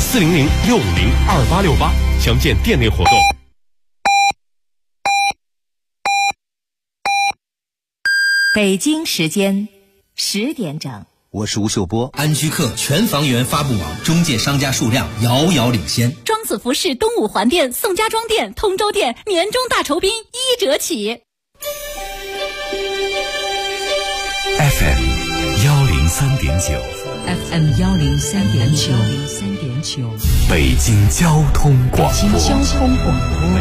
400-650-2868，详见店内活动。 北京时间10点整。 我是吴秀波。 安居客全房源发布网中介商家数量遥遥领先。 庄子服饰东五环店、宋家庄店、通州店年终大酬宾1折起。 FM 103.9 FM 103.9， 北京交通广播。 北京交通广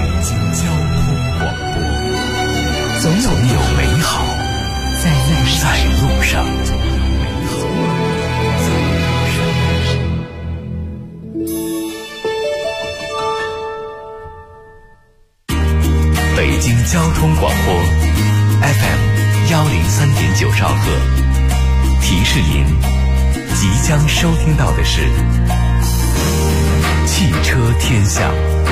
播，总有美好在路上。北京交通广播 FM 103.9兆赫，提示您即将收听到的是汽车天下。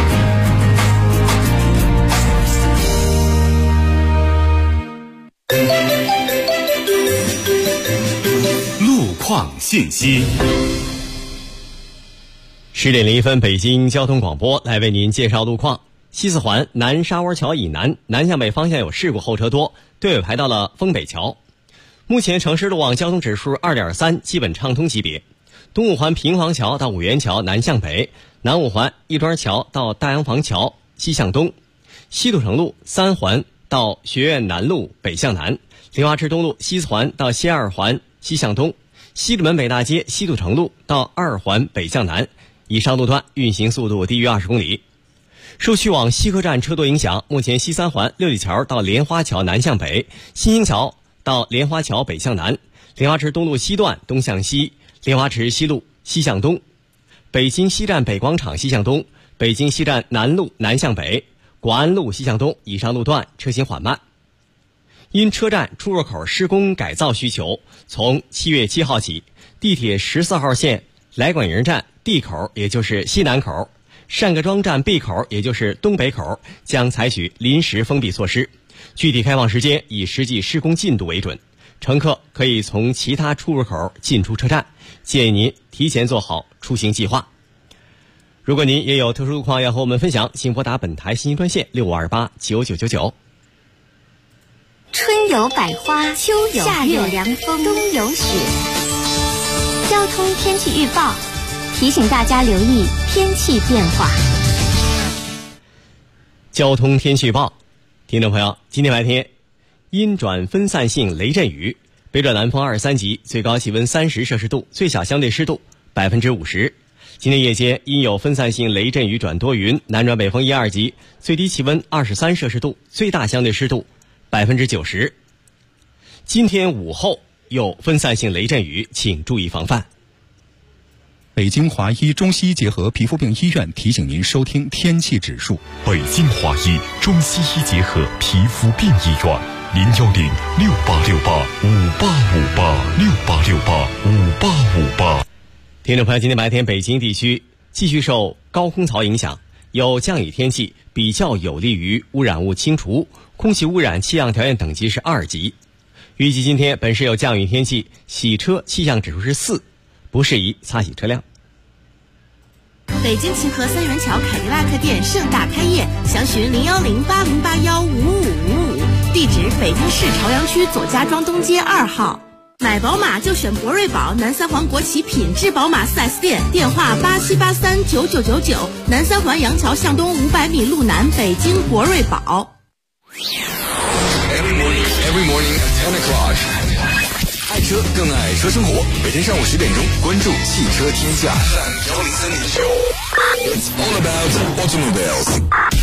路况信息。10点01分，北京交通广播来为您介绍路况。西四环南沙窝桥以南南向北方向有事故，后车多，队尾排到了丰北桥。目前城市路网交通指数 2.3， 基本畅通级别。东五环平房桥到五元桥南向北，南五环亦庄桥到大洋房桥西向东，西土城路3环到学院南路北向南，莲花池东路西四环到西二环西向东，西直门北大街西土城路到2环北向南，以上路段运行速度低于20公里。受去往西客站车多影响，目前西三环六里桥到莲花桥南向北，新兴桥到莲花桥北向南，莲花池东路西段东向西，莲花池西路西向东，北京西站北广场西向东，北京西站南路南向北，广安路西向东，以上路段车行缓慢。因车站出入口施工改造需求，从7月7号起，地铁14号线来广营站 D 口，也就是西南口，单各庄站 B 口，也就是东北口，将采取临时封闭措施，具体开放时间以实际施工进度为准。乘客可以从其他出入口进出车站，建议您提前做好出行计划。如果您也有特殊路况要和我们分享，请拨打本台信息专线65289999。 春有百花，秋有夏有凉风，冬有雪。交通天气预报提醒大家留意天气变化。 交通天气预报，听众朋友，今天白天阴转分散性雷阵雨，北转南风2-3级，最高气温30摄氏度，最小相对湿度50%。今天夜间阴有分散性雷阵雨转多云，南转北风1-2级，最低气温23摄氏度，最大相对湿度90%。今天午后有分散性雷阵雨，请注意防范。 北京华医中西医结合皮肤病医院提醒您收听天气指数。 北京华医中西医结合皮肤病医院，010-6868-5858，6868-5858。听众朋友，今天白天北京地区继续受高空槽影响，有降雨天气，比较有利于污染物清除，空气污染气象条件等级是2级。预计今天本市有降雨天气，洗车气象指数是4，不适宜擦洗车辆。 北京秦河三元桥凯迪拉克店盛大开业，详询010-8081-5555，地址北京市朝阳区左家庄东街2号。买宝马就选博瑞宝，南三环国企品质宝马 4S 店，电话87839999，南三环杨桥向东500米路南，北京博瑞宝。 Every morning at 10 o'clock， 爱车更爱车生活。每天上午10点钟，关注汽车天下103.9。It's all about automobiles。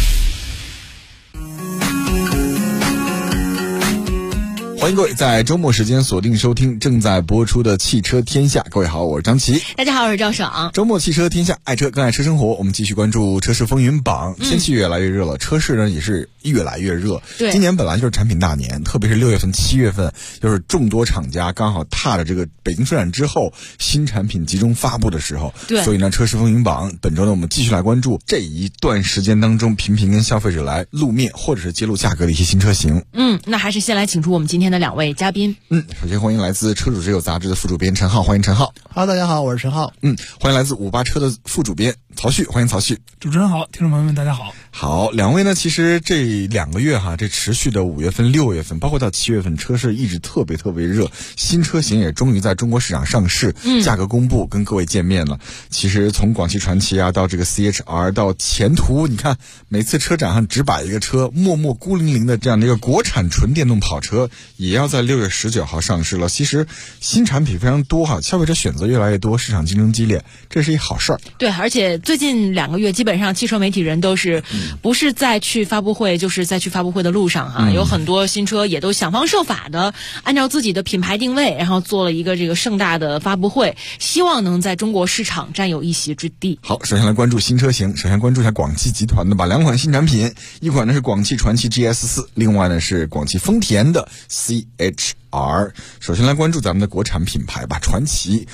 欢迎各位在周末时间锁定收听正在播出的汽车天下。各位好，我是张琪。 大家好，我是赵爽。 周末汽车天下，爱车更爱车生活，我们继续关注车市风云榜。天气越来越热了，车市呢也是越来越热。 对， 今年本来就是产品大年，特别是6月份、7月份，就是众多厂家刚好踏着这个北京车展之后新产品集中发布的时候。 对， 所以呢，车市风云榜本周呢，我们继续来关注这一段时间当中频频跟消费者来露面或者是揭露价格的一些新车型。 那还是先来请出我们今天的的两位嘉宾。 首先欢迎来自车主之友杂志的副主编陈浩，欢迎陈浩。 好，大家好，我是陈浩。 欢迎来自58车的副主编曹旭，欢迎曹旭。 主持人好，听众朋友们大家好。 好，两位呢，其实这2个月这持续的5月份、6月份，包括到7月份，车市一直特别热，新车型也终于在中国市场上市，价格公布，跟各位见面了。其实从广汽传祺到这个 CHR 到前途，你看每次车展上只摆一个车，默默孤零零的这样的一个国产纯电动跑车，也要在6月19号上市了。其实新产品非常多消费者选择越来越多，市场竞争激烈，这是一好事儿。 对，而且最近2个月，基本上汽车媒体人都是不是在去发布会，就是在去发布会的路上有很多新车也都想方设法的按照自己的品牌定位，然后做了一个这个盛大的发布会，希望能在中国市场占有一席之地。 好，首先来关注新车型，首先关注一下广汽集团的吧，2款新产品，一款呢是广汽传祺 GS4， 另外呢是广汽丰田的 CHR。首先来关注咱们的国产品牌吧，传祺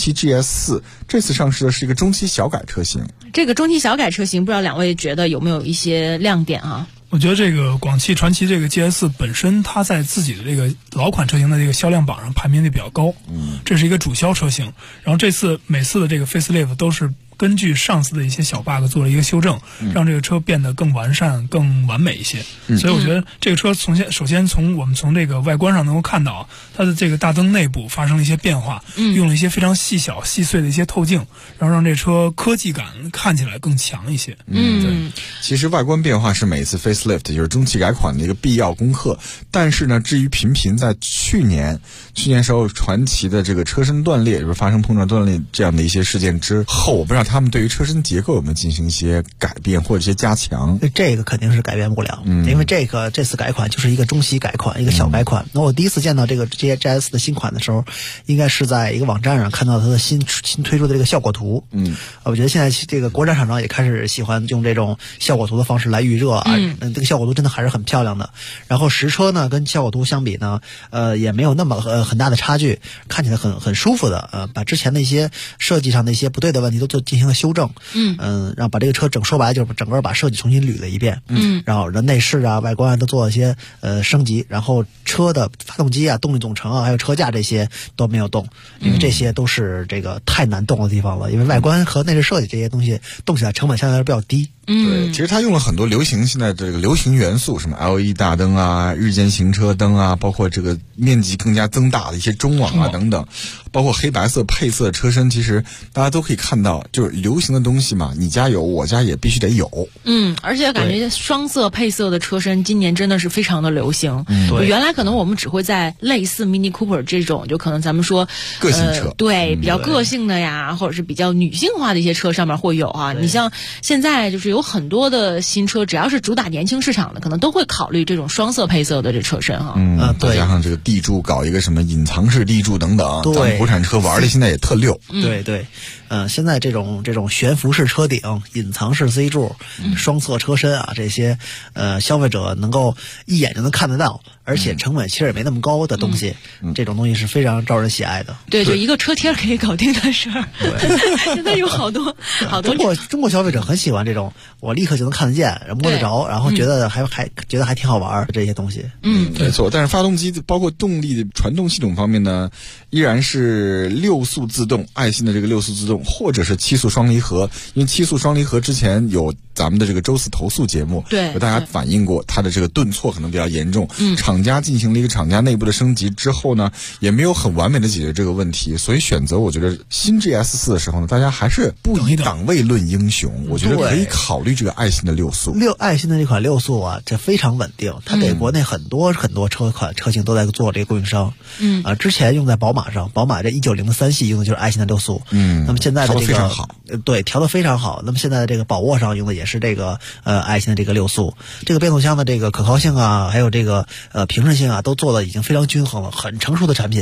GS4 这次上市的是一个中期小改车型。 这个中期小改车型，不知道两位觉得有没有一些亮点啊？ 我觉得这个广汽传祺这个 GS4 本身，它在自己的这个老款车型的这个销量榜上排名就比较高，这是一个主销车型。然后这次每次的这个 facelift 都是根据上次的一些小 bug 做了一个修正，让这个车变得更完善、更完美一些。所以我觉得这个车首先我们从这个外观上能够看到，它的这个大灯内部发生了一些变化，用了一些非常细小、细碎的一些透镜，然后让这车科技感看起来更强一些。 对。其实外观变化是每次 facelift 就是中期改款的一个必要功课，但是呢，至于频在去年时候传祺的这个车身断裂，就是发生碰撞断裂这样的一些事件之后，我不知道他们对于车身结构有没有进行一些改变或者一些加强。 这个肯定是改变不了，因为这次改款就是一个中期改款，一个小改款。那我第一次见到这个 GS 的新款的时候，应该是在一个网站上看到它的新推出的这个效果图。我觉得现在这个国产厂商也开始喜欢用这种效果图的方式来预热这个效果图真的还是很漂亮的。然后实车呢跟效果图相比呢，也没有那么很大的差距，看起来很舒服的。把之前的一些设计上的一些不对的问题都进行了修正。让把这个车说白了就是整个把设计重新捋了一遍。然后内饰外观都做了一些升级，然后车的发动机动力总成还有车架这些都没有动，因为这些都是这个太难动的地方了，因为外观和内饰设计这些东西动起来成本相对来说比较低。 对，其实它用了很多现在这个流行元素，什么 LED 大灯日间行车灯包括这个面积更加增大的一些中网等等，包括黑白色配色的车身，其实大家都可以看到，就是流行的东西嘛，你家有，我家也必须得有。 而且感觉双色配色的车身今年真的是非常的流行。原来可能我们只会在类似 Mini Cooper 这种，就可能咱们说个性车， 比较个性的呀，或者是比较女性化的一些车上面会有你像现在就是有很多的新车，只要是主打年轻市场的，可能都会考虑这种双色配色的这车身再加上这个地柱搞一个什么隐藏式地柱等等，咱们国产车玩的现在也特溜。 对，现在这种悬浮式车顶、隐藏式 C 柱、双色车身这些消费者能够一眼就能看得到，而且成本其实也没那么高的东西，这种东西是非常招人喜爱的。 对，就一个车贴可以搞定的事儿。现在有好多中国消费者很喜欢这种，我立刻就能看得见、摸得着，然后觉得觉得还挺好玩这些东西。 没错。但是发动机包括动力的传动系统方面呢，依然是6速自动，爱信的这个6速自动，或者是7速双离合。因为7速双离合之前有咱们的这个周四投诉节目，和大家反映过它的这个顿挫可能比较严重。厂家进行了一个厂家内部的升级之后呢，也没有很完美的解决这个问题，所以选择我觉得新 GS4 的时候呢，大家还是不以档位论英雄，我觉得可以考虑这个爱信的6速。 爱信的这款6速这非常稳定，它给国内很多车型都在做这个供应商。之前用在宝马上，宝马这190的3系用的就是爱信的6速。那么现在的这个调得非常好。 对，调得非常好。那么现在的这个宝沃上用的也是这个爱信的这个6速，这个变速箱的这个可靠性还有这个平顺性都做的已经非常均衡了，很成熟的产品。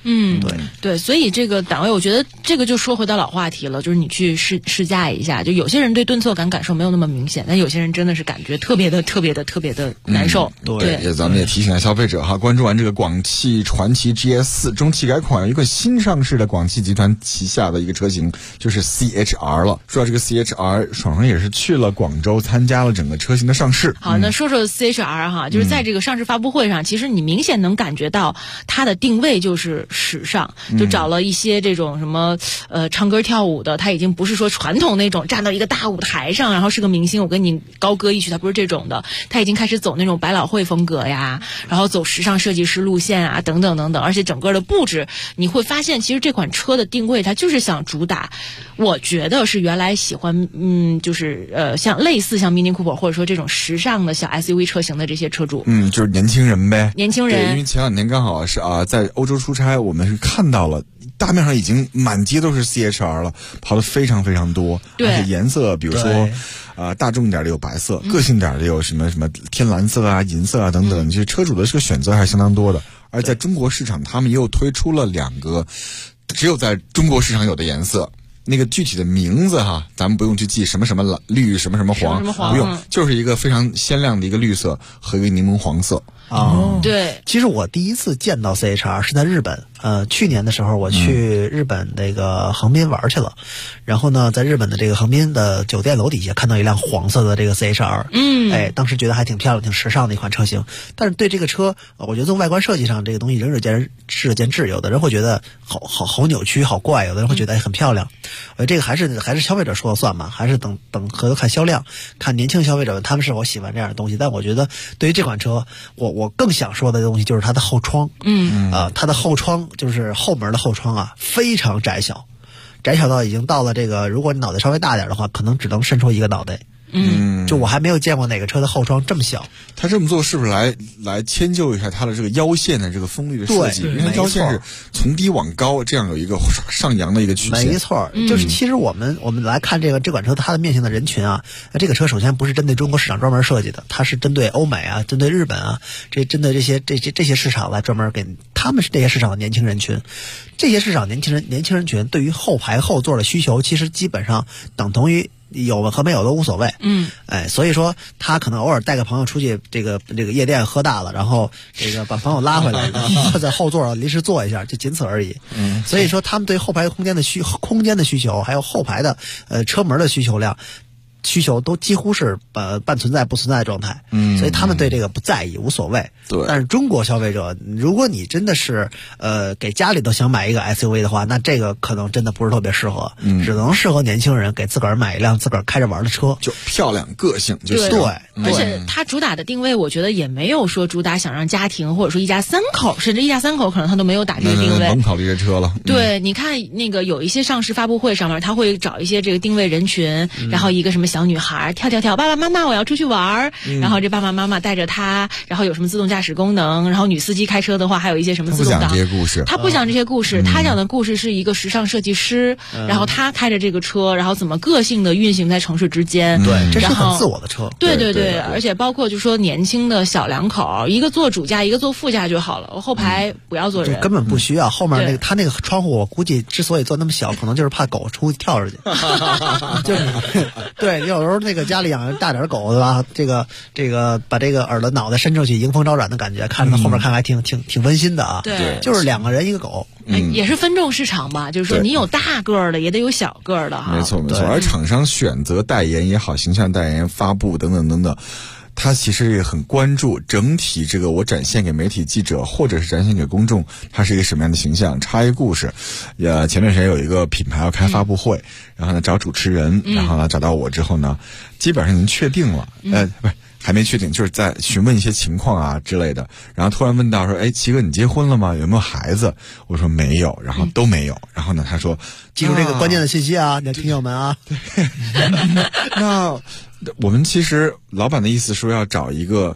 对，所以这个档位，我觉得这个就说回到老话题了，就是你去试驾一下，就有些人对顿挫感感受没有那么明显，但有些人真的是感觉特别的难受。 对，咱们也提醒一下消费者哈，关注完这个广汽传祺 GS4 中期改款，有一个新上市的广汽集团旗下的一个车型，就是 CHR 了。说到这个 CHR， 爽爽也是去了广州参加了整个车型的上市。 好，那说说 CHR 哈，就是在这个上市发布会上，其实你明显能感觉到它的定位就是时尚，就找了一些这种什么唱歌跳舞的，他已经不是说传统那种站到一个大舞台上，然后是个明星我跟你高歌一曲，他不是这种的，他已经开始走那种百老汇风格呀，然后走时尚设计师路线啊，等等等等，而且整个的布置你会发现，其实这款车的定位它就是想主打，我觉得是原来喜欢就是像类似像 Mini Cooper 或者说这种时尚的小 SUV 车型的这些车主， 就是年轻人呗， 年轻人。 对，因为前两天刚好是在欧洲出差，我们是看到了大面上已经满街都是 CHR 了，跑得非常非常多，而且颜色比如说大众点的有白色，个性点的有什么天蓝色啊、银色啊等等，就是车主的这个选择还是相当多的。而在中国市场，他们又推出了2个只有在中国市场有的颜色。那个具体的名字哈，咱们不用去记什么什么绿什么什么黄，不用，就是一个非常鲜亮的一个绿色和一个柠檬黄色。 对， 其实我第一次见到 CHR 是在日本，去年的时候我去日本那个横滨玩去了，然后呢，在日本的这个横滨的酒店楼底下看到一辆黄色的这个 CHR，当时觉得还挺漂亮、挺时尚的一款车型。但是对这个车，我觉得从外观设计上，这个东西仁者见智，有的人会觉得好扭曲、好怪，有的人会觉得很漂亮。这个还是消费者说了算嘛，还是等回头看销量，看年轻消费者们他们是否喜欢这样的东西。但我觉得对于这款车，我更想说的东西就是它的后窗，它的后窗就是后门的后窗啊，非常窄小到已经到了这个，如果你脑袋稍微大点的话，可能只能伸出一个脑袋。就我还没有见过哪个车的后窗这么小。 他这么做是不是来迁就一下它的这个腰线的这个锋利的设计？因为腰线是从低往高，这样有一个上扬的一个曲线。 没错，就是其实我们来看这款车它的面向的人群啊，这个车首先不是针对中国市场专门设计的，它是针对欧美啊、针对日本啊，针对这些市场来专门给他们是这些市场的年轻人群。这些市场年轻人群对于后排后座的需求，其实基本上等同于有和没有都无所谓。所以说他可能偶尔带个朋友出去这个夜店喝大了，然后这个把朋友拉回来，在后座上临时坐一下，就仅此而已。所以说他们对后排空间的需求，还有后排的车门的需求都几乎是半存在不存在的状态，所以他们对这个不在意，无所谓。 对， 但是中国消费者，如果你真的是给家里头想买一个 SUV 的话，那这个可能真的不是特别适合，只能适合年轻人给自个儿买一辆自个儿开着玩的车， 就漂亮个性就行。 对， 而且它主打的定位，我觉得也没有说主打想让家庭或者说一家三口，甚至一家三口可能他都没有打这个定位。 甭考虑这车了。 对，你看那个有一些上市发布会上面，他会找一些这个定位人群，然后一个什么小女孩跳，爸爸妈妈我要出去玩，然后这爸爸妈妈带着她，然后有什么自动驾驶功能，然后女司机开车的话还有一些什么自动挡。 他不讲这些故事， 他不讲这些故事，他讲的故事是一个时尚设计师，然后他开着这个车，然后怎么个性的运行在城市之间。 对，这是很自我的车。 对，而且包括就说年轻的小两口，一个坐主驾，一个坐副驾就好了，我后排不要坐人， 根本不需要。后面他那个窗户，我估计之所以做那么小，可能就是怕狗出去跳出去。就是对，有时候那个家里养大点狗对吧？这个把这个耳朵脑袋伸出去，迎风招展的感觉，看着后面看还挺温馨的啊。 对， 就是2个人一个狗。 也是分众市场吧，就是说你有大个儿的，也得有小个儿的哈。 没错。而厂商选择代言也好，形象代言、发布等等，他其实也很关注整体这个我展现给媒体记者或者是展现给公众，它是一个什么样的形象，插一个故事。前段时间有一个品牌要开发布会，然后呢找主持人，然后呢找到我之后呢，基本上已经确定了，不是还没确定，就是在询问一些情况啊之类的。然后突然问到说：“哎，齐哥，你结婚了吗？有没有孩子？”我说没有，然后都没有。然后呢，他说：“ 记住这个关键的信息啊，你的听友们啊。” 那我们其实老板的意思说要找一个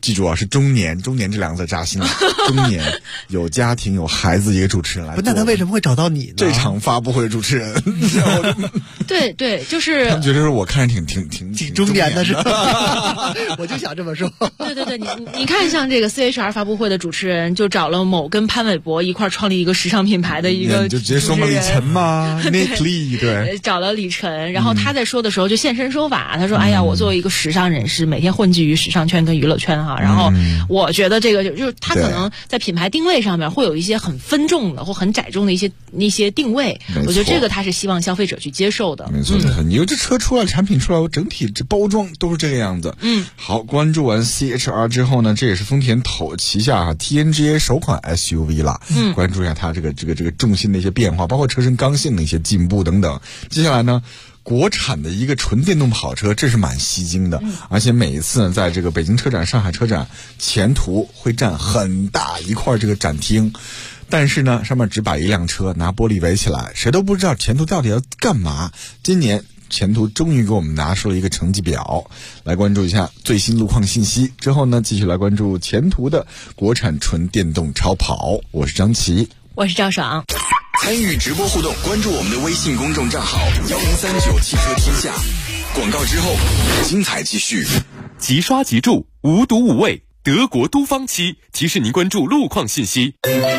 记住啊，是中年这两个字扎心了。中年有家庭有孩子一个主持人来做， 那他为什么会找到你呢？ 这场发布会的主持人， 对，就是他们觉得我看着挺中年的是吧？我就想这么说。 对，你看，像这个 CHR 发布会的主持人，就找了某跟潘玮柏一块创立一个时尚品牌的一个， 就直接说嘛，李晨嘛 ，Nick Lee 对， 找了李晨，然后他在说的时候就现身说法，他说：“哎呀，我作为一个时尚人士，每天混迹于时尚圈跟娱乐圈哈，然后我觉得这个就是他可能在品牌定位上面会有一些很分众的或很窄众的一些定位，我觉得这个他是希望消费者去接受的。 没错，你有这车出来，产品出来，我整体这包装都是这个样子。好，关注完 CHR 之后呢，这也是丰田旗下TNGA 首款 SUV 了。关注一下它这个重心的一些变化，包括车身刚性的一些进步等等。接下来呢，国产的一个纯电动跑车，这是蛮吸睛的，而且每一次呢，在这个北京车展、上海车展前途会占很大一块这个展厅，但是呢，上面只摆一辆车，拿玻璃围起来，谁都不知道前途到底要干嘛。今年前途终于给我们拿出了一个成绩表，来关注一下最新路况信息。之后呢，继续来关注前途的国产纯电动超跑。我是张琪， 我是赵爽。 参与直播互动，关注我们的微信公众账号1039汽车天下。广告之后，精彩继续。 即刷即注，无毒无味，德国都方漆提示您关注路况信息。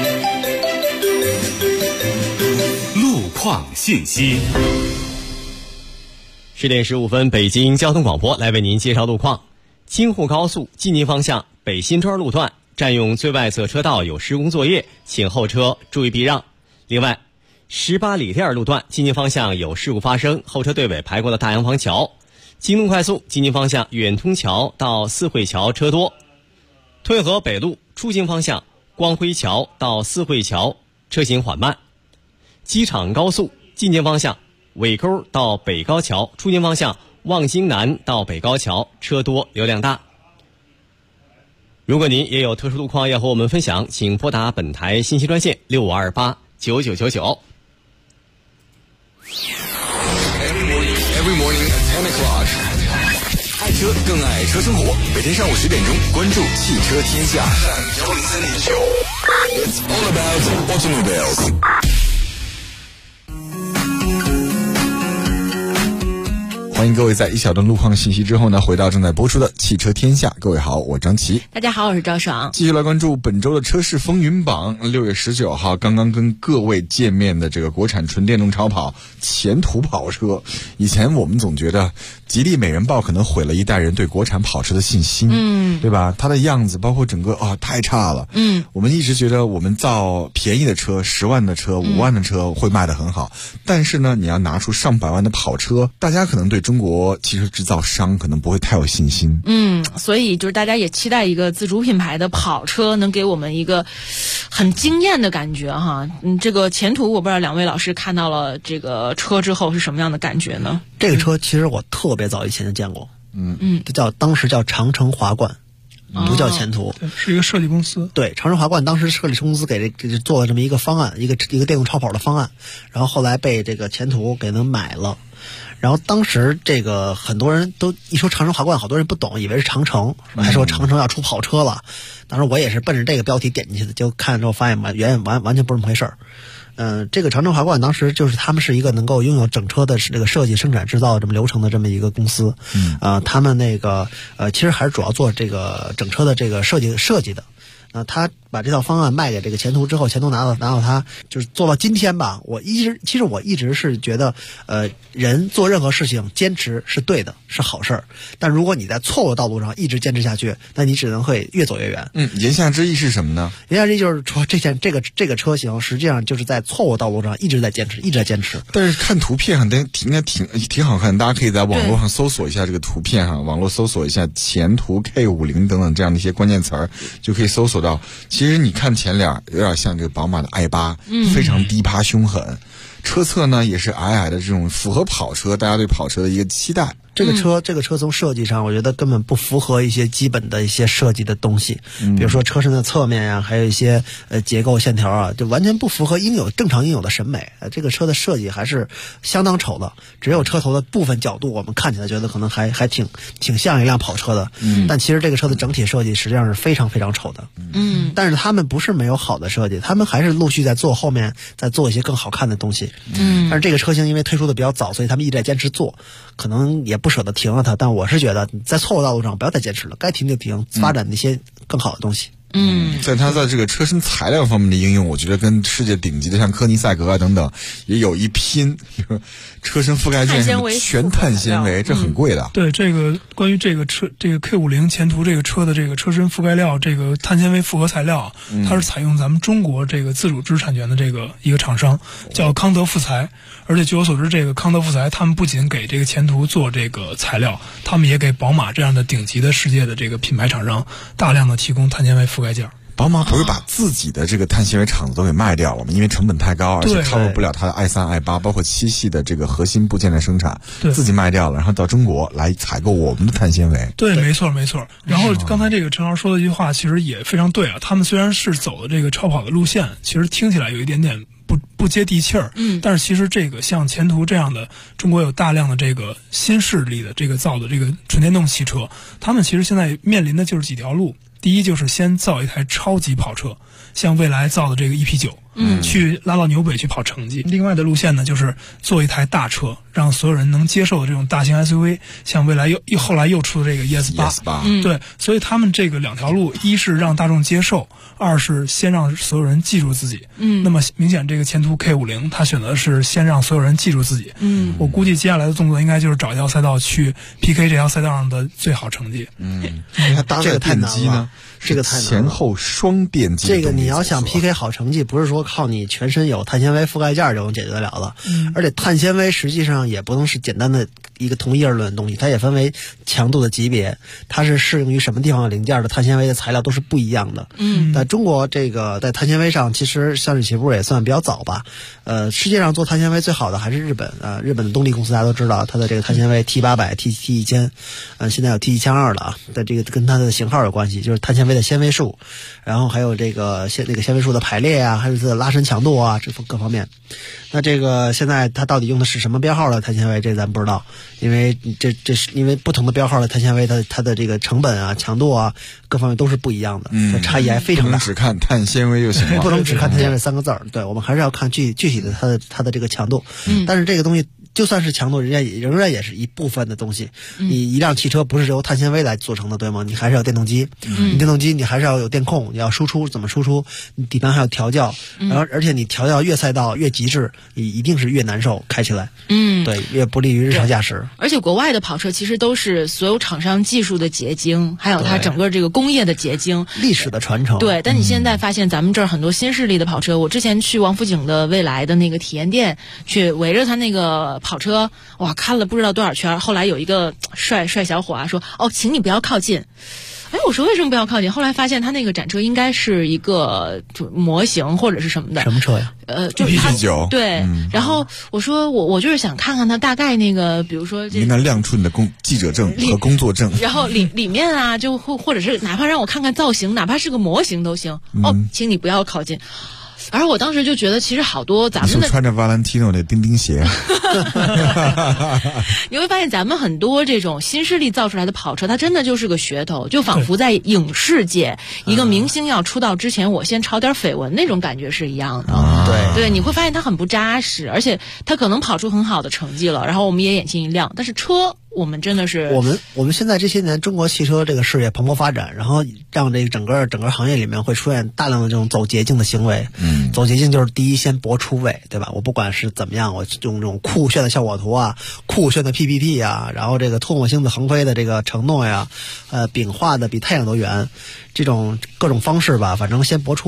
路况信息。 10点15分，北京交通广播来为您介绍路况。京沪高速济宁方向北新庄路段占用最外侧车道有施工作业，请后车注意避让。另外，18里店路段济宁方向有事故发生，后车队尾排过了大洋坊桥。京东快速济宁方向远通桥到四惠桥车多。退河北路出京方向光辉桥到四惠桥车行缓慢。机场高速济宁方向尾沟到北高桥出京方向望京南到北高桥车多流量大。如果您也有特殊路况要和我们分享，请拨打本台信息专线65289999。 Every morning at 10 o'clock， 爱车更爱车生活。每天上午10点钟，关注汽车天下。It's all about automobiles。 欢迎各位在一小段路况信息之后呢，回到正在播出的汽车天下。各位好，我张琪。 大家好，我是赵爽。 继续来关注本周的车市风云榜。6月19号刚刚跟各位见面的这个国产纯电动超跑前途跑车，以前我们总觉得吉利美人豹可能毁了一代人对国产跑车的信心，对吧？它的样子包括整个太差了。我们一直觉得我们造便宜的车，10万的车、5万的车会卖得很好，但是呢，你要拿出上百万的跑车，大家可能对中国汽车制造商可能不会太有信心。 所以就是大家也期待一个自主品牌的跑车能给我们一个很惊艳的感觉哈。这个前途我不知道两位老师看到了这个车之后是什么样的感觉呢？ 这个车其实我特别早以前就见过，当时叫长城华冠。不叫前途， 是一个设计公司。 对，长城华冠当时设计公司给这做了这么一个方案，一个电动超跑的方案，然后后来被这个前途给能买了。然后当时这个很多人都一说长城华冠，好多人不懂，以为是长城，还说长城要出跑车了。当时我也是奔着这个标题点进去的，就看了之后发现完全不是那么回事儿。这个长城华冠当时就是他们是一个能够拥有整车的这个设计、生产、制造这么流程的这么一个公司。他们那个其实还是主要做这个整车的这个设计的。他把这套方案卖给这个前途之后，前途拿到他就是做到今天吧。其实我一直是觉得，人做任何事情坚持是对的，是好事儿。但如果你在错误的道路上一直坚持下去，那你只能会越走越远。 言下之意是什么呢？ 言下之意就是说，这个车型实际上就是在错误道路上一直在坚持。 但是看图片应该挺好看，大家可以在网络上搜索一下这个图片哈，网络搜索一下前途 K50等等这样的一些关键词儿，就可以搜索到。其实你看前脸有点像这个宝马的 i8，非常低趴凶狠。车侧呢也是矮矮的，这种符合跑车大家对跑车的一个期待。 这个车从设计上，我觉得根本不符合一些基本的一些设计的东西，比如说车身的侧面呀，还有一些结构线条啊，就完全不符合正常应有的审美。这个车的设计还是相当丑的，只有车头的部分角度我们看起来觉得可能还挺像一辆跑车的，但其实这个车的整体设计实际上是非常非常丑的。但是他们不是没有好的设计，他们还是陆续在后面在做一些更好看的东西。但是这个车型因为推出的比较早，所以他们一直在坚持做，可能也不舍得停了它。但我是觉得在错误道路上不要再坚持了，该停就停，发展那些更好的东西。 在它在这个车身材料方面的应用，我觉得跟世界顶级的像科尼赛格啊等等也有一拼。车身覆盖件全碳纤维，这很贵的。 对，这个关于这个车这个 K50前途这个车的这个车身覆盖料，这个碳纤维复合材料，它是采用咱们中国这个自主知识产权的这个一个厂商叫康德复材。而且据我所知，这个康德复材他们不仅给这个前途做这个材料，他们也给宝马这样的顶级的世界的这个品牌厂商大量的提供碳纤维覆盖件。 宝马不是把自己的这个碳纤维厂子都给卖掉了吗？因为成本太高，而且 cover 不了它的 i3、i8，包括7系的这个核心部件的生产，自己卖掉了，然后到中国来采购我们的碳纤维。 对，没错。然后刚才这个陈老师说的一句话，其实也非常对啊。他们虽然是走的这个超跑的路线，其实听起来有一点点不接地气儿，但是其实这个像前途这样的，中国有大量的这个新势力的这个造的这个纯电动汽车，他们其实现在面临的就是几条路。第一就是先造一台超级跑车，像未来造的这个 EP9，去拉到纽北去跑成绩。另外的路线呢，就是做一台大车，让所有人能接受的这种大型 SUV， 像未来后来又出的这个 ES8，对，所以他们这个两条路，一是让大众接受，二是先让所有人记住自己。那么明显这个前途 K50，它选择的是先让所有人记住自己。我估计接下来的动作应该就是找一条赛道去 PK 这条赛道上的最好成绩。 它搭载电机呢？ 这个太难了， 前后双电机。 这个你要想 PK 好成绩，不是说靠你全身有碳纤维覆盖件就能解决得了的。而且碳纤维实际上也不能是简单的一个同一而论的东西，它也分为强度的级别，它是适用于什么地方的零件的碳纤维的材料都是不一样的。在中国这个在碳纤维上，其实相对起步也算比较早吧。世界上做碳纤维最好的还是日本。日本的动力公司大家都知道，它的这个碳纤维 T800、T1000，现在有 T1200了啊。这个跟它的型号有关系，就是碳纤维的纤维数，然后还有这个纤维数的排列啊，还有它的拉伸强度啊，这各方面。那这个现在它到底用的是什么标号的碳纤维，这咱不知道，因为这是因为不同的标号的碳纤维，它的这个成本啊、强度啊各方面都是不一样的，差异还非常大。 不能只看碳纤维就行了， 不能只看碳纤维3个字儿，对，我们还是要看具体的它的这个强度。但是这个东西就算是强度，仍然也是一部分的东西。你一辆汽车不是由碳纤维来做成的，对吗？你还是要电动机，你电动机你还是要有电控，你要输出怎么输出，你底盘还要调教，然后而且你调教越赛道越极致，你一定是越难受开起来。对，越不利于日常驾驶。 而且国外的跑车其实都是所有厂商技术的结晶，还有它整个这个工业的结晶， 历史的传承。 对，但你现在发现咱们这儿很多新势力的跑车，我之前去王府井的未来的那个体验店，去围着他那个跑车，哇，看了不知道多少圈。后来有一个帅小伙啊说：“哦，请你不要靠近。”哎，我说为什么不要靠近？后来发现他那个展车应该是一个模型或者是什么的。 什么车呀？ 就是他 P9。 对，然后我说我就是想看看他大概那个，比如说应该亮出你的记者证和工作证。 然后里面啊，就或者是哪怕让我看看造型，哪怕是个模型都行。请你不要靠近。而我当时就觉得，其实好多咱们的你是穿着 Valentino 的钉钉鞋， 你会发现咱们很多这种新势力造出来的跑车，它真的就是个噱头，就仿佛在影视界一个明星要出道之前，我先炒点绯闻那种感觉是一样的。对，你会发现它很不扎实，而且它可能跑出很好的成绩了，然后我们也眼睛一亮，但是车。我们真的是我们现在这些年中国汽车这个事业蓬勃发展，然后让这个整个行业里面会出现大量的这种走捷径的行为。走捷径就是第一先博出位，对吧？我不管是怎么样，我用这种酷炫的效果图啊、酷炫的 PPT 啊，然后这个唾沫星子横飞的这个承诺呀，饼画的比太阳都圆，这种各种方式吧，反正先博出位。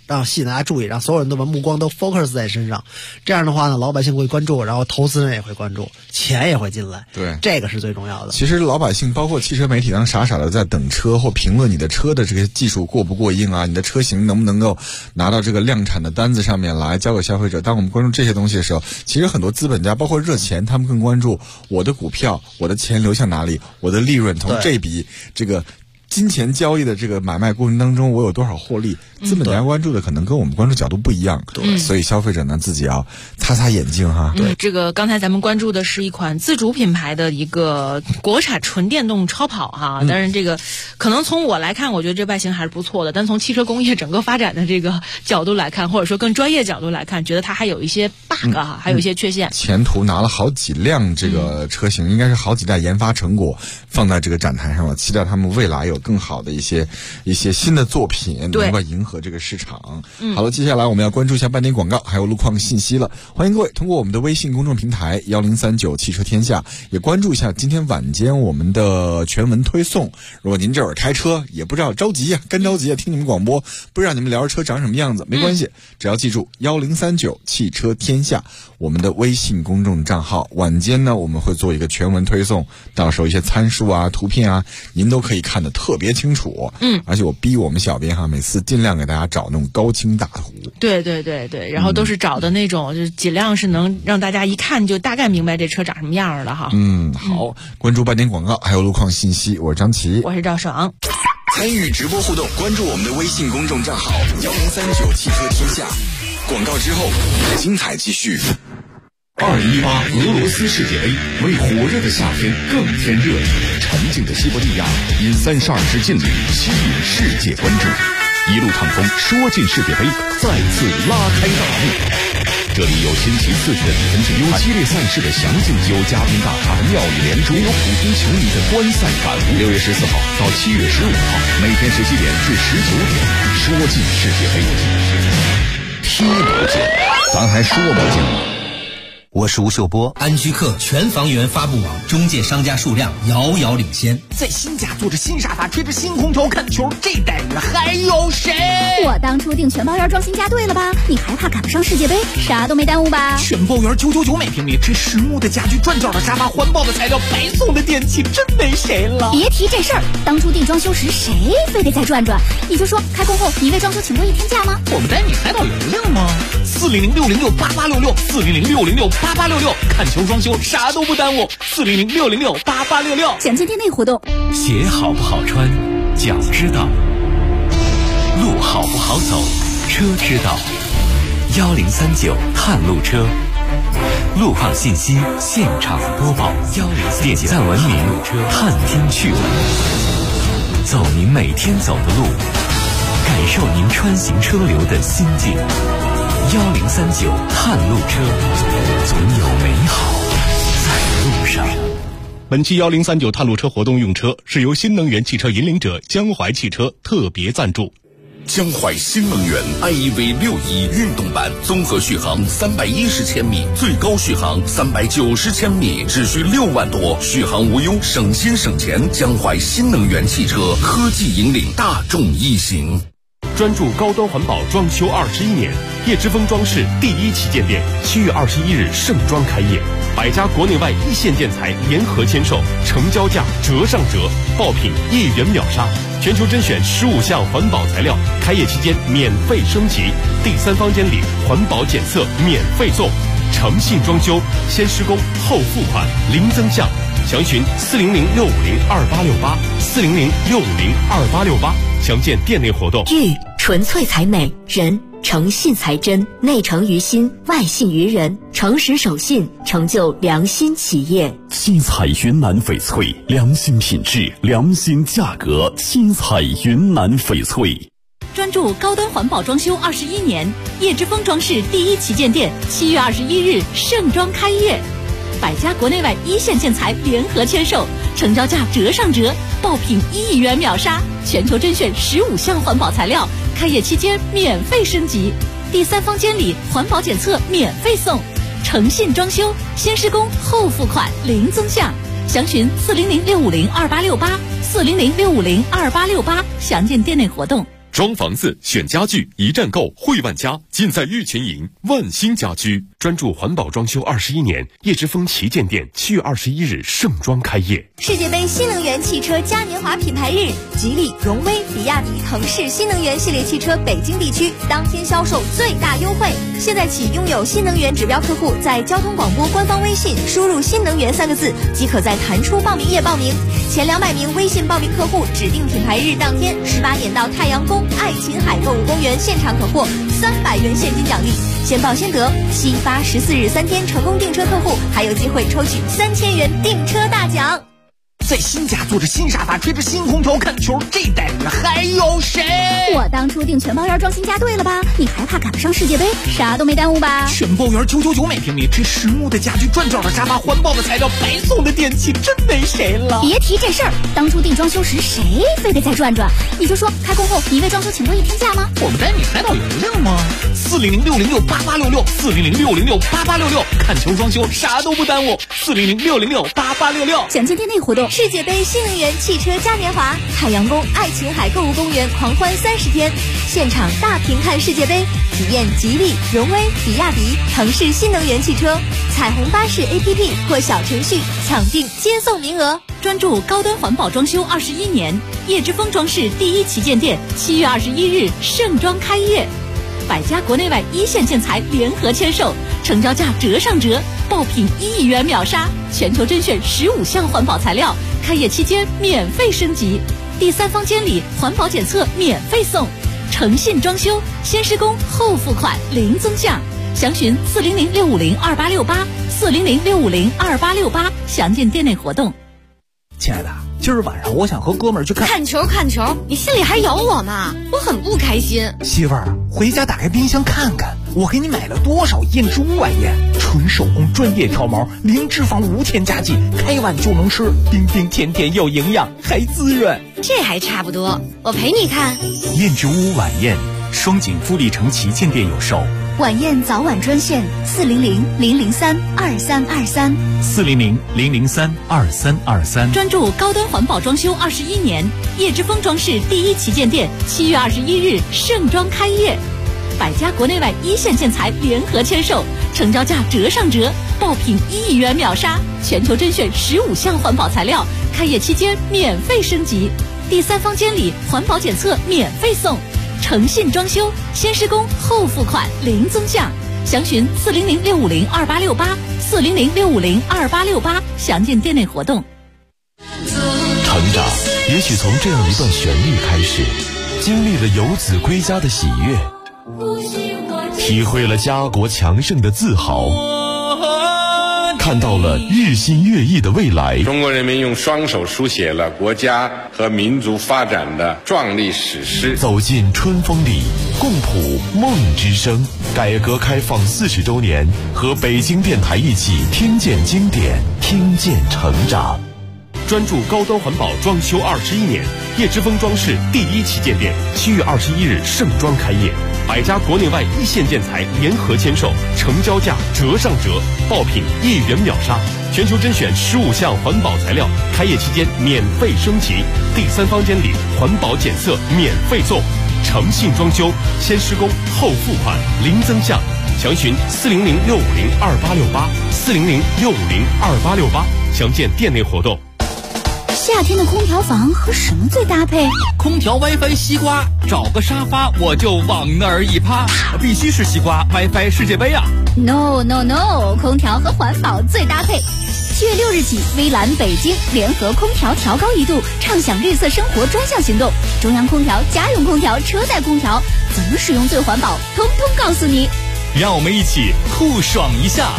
让吸引大家注意，让所有人都把目光都 focus 在身上。这样的话呢，老百姓会关注，然后投资人也会关注，钱也会进来。 对， 这个是最重要的。 其实老百姓包括汽车媒体，当傻傻的在等车或评论你的车的这个技术过不过硬啊，你的车型能不能够拿到这个量产的单子上面来交给消费者。当我们关注这些东西的时候，其实很多资本家包括热钱，他们更关注我的股票，我的钱流向哪里，我的利润从这笔这个金钱交易的这个买卖过程当中我有多少获利。资本家关注的可能跟我们关注角度不一样，对，所以消费者呢自己要擦擦眼镜哈。 对，这个刚才咱们关注的是一款自主品牌的一个国产纯电动超跑哈，但是这个可能从我来看，我觉得这外形还是不错的，但从汽车工业整个发展的这个角度来看，或者说更专业角度来看，觉得它还有一些 bug 哈，还有一些缺陷。 前途拿了好几辆这个车型，应该是好几代研发成果放在这个展台上了，期待他们未来有更好的一些新的作品能够迎合这个市场。好了，接下来我们要关注一下半点广告还有路况信息了。欢迎各位通过我们的微信公众平台1039汽车天下也关注一下今天晚间我们的全文推送。如果您这会儿开车也不知道着急啊，干着急啊，听你们广播不知道你们聊着车长什么样子，没关系，只要记住1039汽车天下我们的微信公众账号。晚间呢我们会做一个全文推送，到时候一些参数啊图片啊您都可以看得特别清楚。而且我逼我们小编哈，每次尽量给大家找那种高清大图。 对，然后都是找的那种就是尽量是能让大家一看就大概明白这车长什么样的哈。 好，关注半点广告还有路况信息，我是张琪， 我是赵爽。 参与直播互动，关注我们的微信公众账号1039汽车天下。广告之后，精彩继续。 2018俄罗斯世界杯为火热的夏天更添热情，沉静的西伯利亚因32支劲旅吸引世界关注，一路畅通，说进世界杯再次拉开大幕。这里有新奇刺激的比分竞赛，有激烈赛事的详尽，有嘉宾大咖的妙语连珠，也有普通球迷的观赛感悟。6月14号到7月15号，每天17点至19点，说进世界杯，踢不进，咱还说不进吗？ 我是吴秀波。安居客全房源发布网中介商家数量遥遥领先， 在新家坐着新沙发，吹着新空调看球，这待遇还有谁？ 我当初订全包园装新家对了吧？你还怕赶不上世界杯？啥都没耽误吧？ 全包园999每平米，这实木的家具、转角的沙发、环保的材料、白送的电器，真没谁了。 别提这事儿，当初订装修时谁非得再转转？你就说开工后你为装修请过1天假吗？ 我们带你海岛游令吗？400-606-8866，400-606-8866，看球装修啥都不耽误。400-606-8866， 详见店内活动。 鞋好不好穿，脚知道；路好不好走，车知道。1039探路车，路况信息现场播报。点赞文明探听趣闻，走您每天走的路，感受您穿行车流的心境。1039探路车，总有美好在路上。 本期1039探路车活动用车是由新能源汽车引领者江淮汽车特别赞助。 江淮新能源 iEV61运动版，综合续航310千米，最高续航390千米，只需6万多，续航无忧，省心省钱。江淮新能源汽车，科技引领大众一行。 专注高端环保装修21年，叶之峰装饰第1旗舰店7月21日盛装开业，100家国内外一线建材联合签售，成交价折上折，爆品1元秒杀，全球甄选15项环保材料，开业期间免费升级，第3方监理环保检测免费送，诚信装修，先施工后付款，零增项。详询400-650-2868，400-650-2868，详见店内活动。 玉纯粹才美，人诚信才真，内诚于心，外信于人，诚实守信，成就良心企业。 七彩云南翡翠，良心品质，良心价格。七彩云南翡翠。 专注高端环保装修21年，叶之峰装饰第1旗舰店7月21日盛装开业，100家国内外一线建材联合签售，成交价折上折，爆品1元秒杀，全球甄选15项环保材料，开业期间免费升级，第3方监理环保检测免费送，诚信装修，先施工后付款，零增项。详询400-650-2868，400-650-2868，详见店内活动。 装房子、选家具，一站购汇万家，尽在玉群营万兴家居。专注环保装修21年，叶之峰旗舰店7月21日盛装开业。 世界杯新能源汽车嘉年华品牌日，吉利、荣威、比亚迪、腾势新能源系列汽车北京地区当天销售最大优惠。现在起，拥有新能源指标客户在交通广播官方微信输入“新能源”3个字，即可在弹出报名页报名。前200名微信报名客户，指定品牌日当天18点到太阳宫爱琴海购物公园现场可获300元现金奖励，先报先得。7、8、14日3天成功订车客户还有机会抽取3000元订车大奖。 在新家坐着新沙发，吹着新空调看球，这待遇还有谁？ 我当初订全包园装新家对了吧？你还怕赶不上世界杯？啥都没耽误吧？ 全包园999每平米，这实木的家具、转角的沙发、环保的材料、白送的电器，真没谁了。 别提这事儿，当初订装修时谁非得再转转？你就说开工后你为装修请多1天假吗？ 我们带你海岛邮令吗？400-606-8866，400-606-8866，看球装修啥都不耽误。400-606-8866， 详见店内活动。 世界杯新能源汽车嘉年华，海洋宫爱琴海购物公园狂欢30天，现场大屏看世界杯，体验吉利、荣威、比亚迪、腾势新能源汽车，彩虹巴士 APP 或小程序抢订接送名额。 专注高端环保装修21年，叶之峰装饰第1旗舰店7月21日盛装开业，百家国内外一线建材联合签售，成交价折上折，爆品1亿元秒杀，全球甄选15项环保材料，开业期间免费升级，第3方监理环保检测免费送，诚信装修，先施工后付款零增项，详询400-650-2868，400-650-2868，详见店内活动。 亲爱的，今儿晚上我想和哥们儿去看球，你心里还有我吗？我很不开心。 媳妇儿，回家打开冰箱看看，我给你买了多少燕之屋晚宴，纯手工专业挑毛，零脂肪无添加剂，开碗就能吃，冰冰甜甜有营养，还滋润。 这还差不多，我陪你看。 燕之屋晚宴，双井富力城旗舰店有售。 晚宴早晚专线 400-003-2323，400-003-2323。 专注高端环保装修21年，叶之峰装饰第1旗舰店7月21日盛装开业，百家国内外一线建材联合签售，成交价折上折，爆品1亿元秒杀，全球甄选15项环保材料，开业期间免费升级，第3方监理环保检测免费送，诚信装修，先施工后付款零增项，详询400-650-2868，400-650-2868，详见店内活动。 成长也许从这样一段旋律开始，经历了游子归家的喜悦，体会了家国强盛的自豪，看到了日新月异的未来。 中国人民用双手书写了国家和民族发展的壮丽史诗。 走进春风里，共谱梦之声。改革开放40周年，和北京电台一起听见经典，听见成长。 专注高端环保装修21年，叶之峰装饰第1旗舰店7月21日盛装开业，百家国内外一线建材联合签售，成交价折上折，爆品1亿元秒杀，全球甄选15项环保材料，开业期间免费升级，第3方监理环保检测免费送，诚信装修，先施工后付款零增项，详询400-650-2868，400-650-2868，详见店内活动。 夏天的空调房和什么最搭配？ 空调 WiFi 西瓜，找个沙发我就往那儿一趴，必须是西瓜 WiFi 世界杯啊 ！No， 空调和环保最搭配。7月6日起，微蓝北京联合空调调高1度，畅享绿色生活专项行动。中央空调、家用空调、车载空调，怎么使用最环保，通通告诉你。 让我们一起酷爽一下。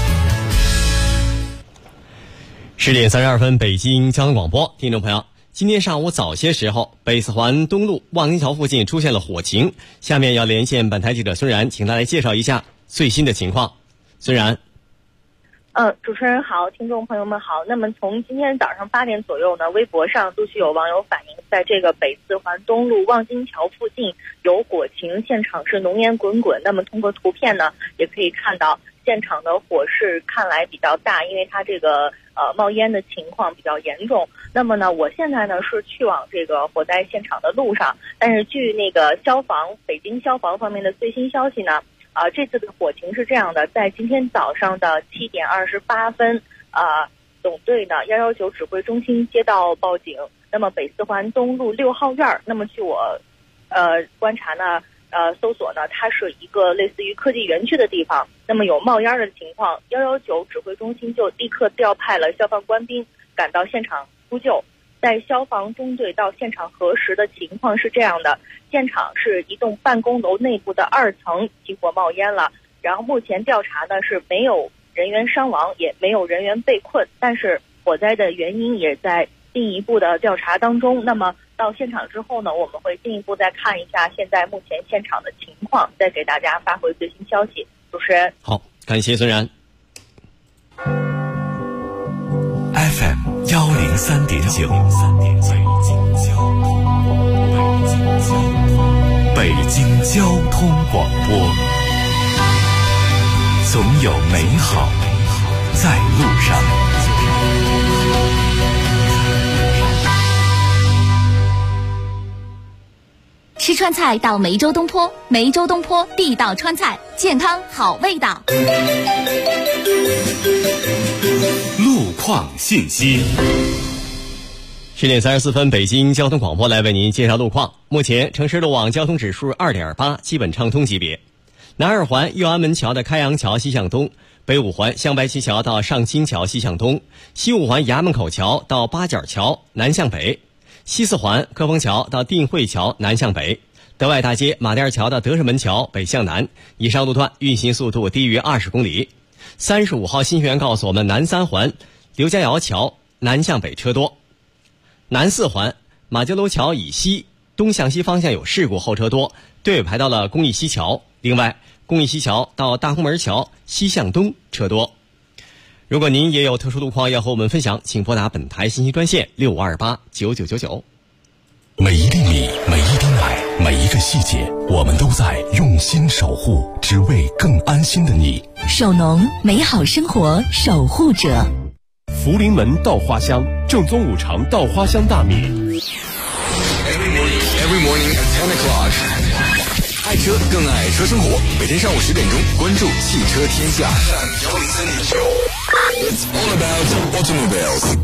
10点32分，北京交通广播，听众朋友，今天上午早些时候，北四环东路望京桥附近出现了火情。下面要连线本台记者孙然，请他来介绍一下最新的情况。孙然。 主持人好，听众朋友们好。那么从今天早上8点左右呢，微博上陆续有网友反映，在这个北四环东路望京桥附近有火情，现场是浓烟滚滚。那么通过图片呢，也可以看到现场的火势看来比较大，因为它这个冒烟的情况比较严重。那么呢，我现在呢是去往这个火灾现场的路上，但是据那个北京消防方面的最新消息呢，这次的火情是这样的，在今天早上的7点28分，总队呢119指挥中心接到报警，那么北四环东路6号院，那么据我观察呢，搜索呢，它是一个类似于科技园区的地方，那么有冒烟的情况，119指挥中心就立刻调派了消防官兵赶到现场呼救。在消防中队到现场核实的情况是这样的，现场是一栋办公楼内部的2层起火冒烟了，然后目前调查呢是没有人员伤亡，也没有人员被困，但是火灾的原因也在进一步的调查当中。那么到现场之后呢，我们会进一步再看一下现在目前现场的情况，再给大家发回最新消息。主持人， 好，感谢孙然。 FM 103.9，北京交通广播，总有美好在路上。 吃川菜到梅州东坡，梅州东坡地道川菜，健康好味道。 路况信息。 10点34分，北京交通广播来为您介绍路况。目前城市路网交通指数 2.8， 基本畅通级别。南二环右安门桥的开阳桥西向东，北五环香白旗桥到上清桥西向东，西五环衙门口桥到八角桥南向北，西四环科丰桥到定慧桥南向北，德外大街马甸桥到德胜门桥北向南，以上路段运行速度低于20公里。35号新学院告诉我们，南三环刘家窑桥南向北车多。南四环马家楼桥以西东向西方向有事故，后车多，队尾排到了公益西桥。另外，公益西桥到大红门桥西向东车多。如果您也有特殊路况要和我们分享，请拨打本台信息专线65289999。 每一粒米，每一滴奶，每一个细节，我们都在用心守护，只为更安心的你。 首农，美好生活守护者。 福临门稻花香，正宗五常稻花香大米。 Every morning at 10 o'clock， 爱车更爱车生活。每天上午10点钟，关注汽车天下。It's all about automobiles。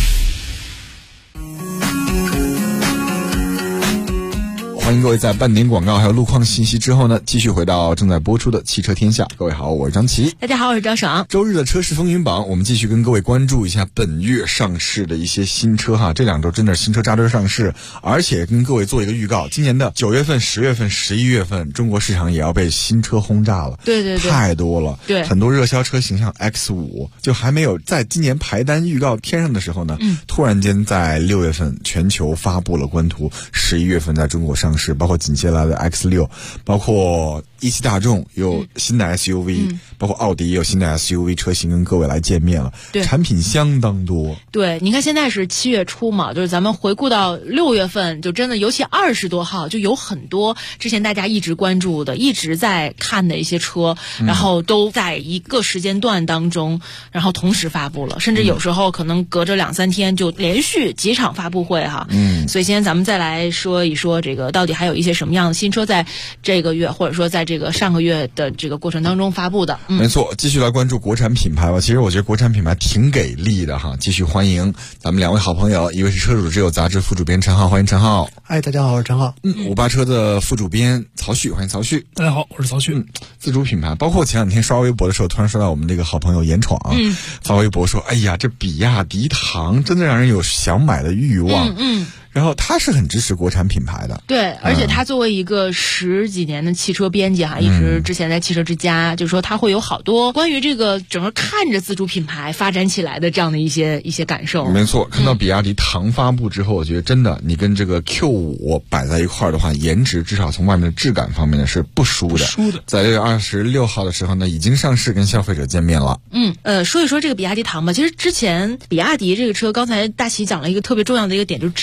欢迎各位在半点广告还有路况信息之后呢，继续回到正在播出的汽车天下。各位好，我是张琪。 大家好，我是张爽。 周日的车市风云榜，我们继续跟各位关注一下本月上市的一些新车哈。这2周真的是新车扎堆上市，而且跟各位做一个预告，今年的9月份、10月份、11月份，中国市场也要被新车轰炸了。 对对对， 太多了。 对， 很多热销车型像 X5， 就还没有在今年排单预告天上的时候呢，突然间在6月份全球发布了官图，11月份在中国上市，包括紧接来的 X6， 包括17大众有新的 SUV，包括奥迪也有新的 SUV 车型跟各位来见面了。 对， 产品相当多。 对，你看现在是7月初嘛，就是咱们回顾到6月份，就真的尤其20多号就有很多之前大家一直关注的、一直在看的一些车，然后都在一个时间段当中，然后同时发布了，甚至有时候可能隔着2-3天就连续几场发布会哈。所以今天咱们再来说一说这个到底还有一些什么样的新车在这个月或者说在这个上个月的这个过程当中发布的。 没错，继续来关注国产品牌吧。其实我觉得国产品牌挺给力的哈。继续欢迎咱们2位好朋友，一位是车主之友杂志副主编陈浩，欢迎陈浩。 大家好，我是陈浩。 58车的副主编曹旭，欢迎曹旭。 大家好，我是曹旭。 自主品牌，包括前2天刷微博的时候，突然刷到我们这个好朋友严闯，发微博说：“哎呀，这比亚迪唐真的让人有想买的欲望。”然后他是很支持国产品牌的， 对，而且他作为一个10几年的汽车编辑哈，一直之前在汽车之家，就是说他会有好多关于这个整个看着自主品牌发展起来的这样的一些感受。 没错，看到比亚迪唐发布之后，我觉得真的你跟这个 Q5 摆在一块儿的话，颜值至少从外面的质感方面呢是不输的。在6月26号的时候呢，已经上市跟消费者见面了。 说一说这个比亚迪唐吧。其实之前比亚迪这个车，刚才大齐讲了一个特别重要的一个点，就是质感。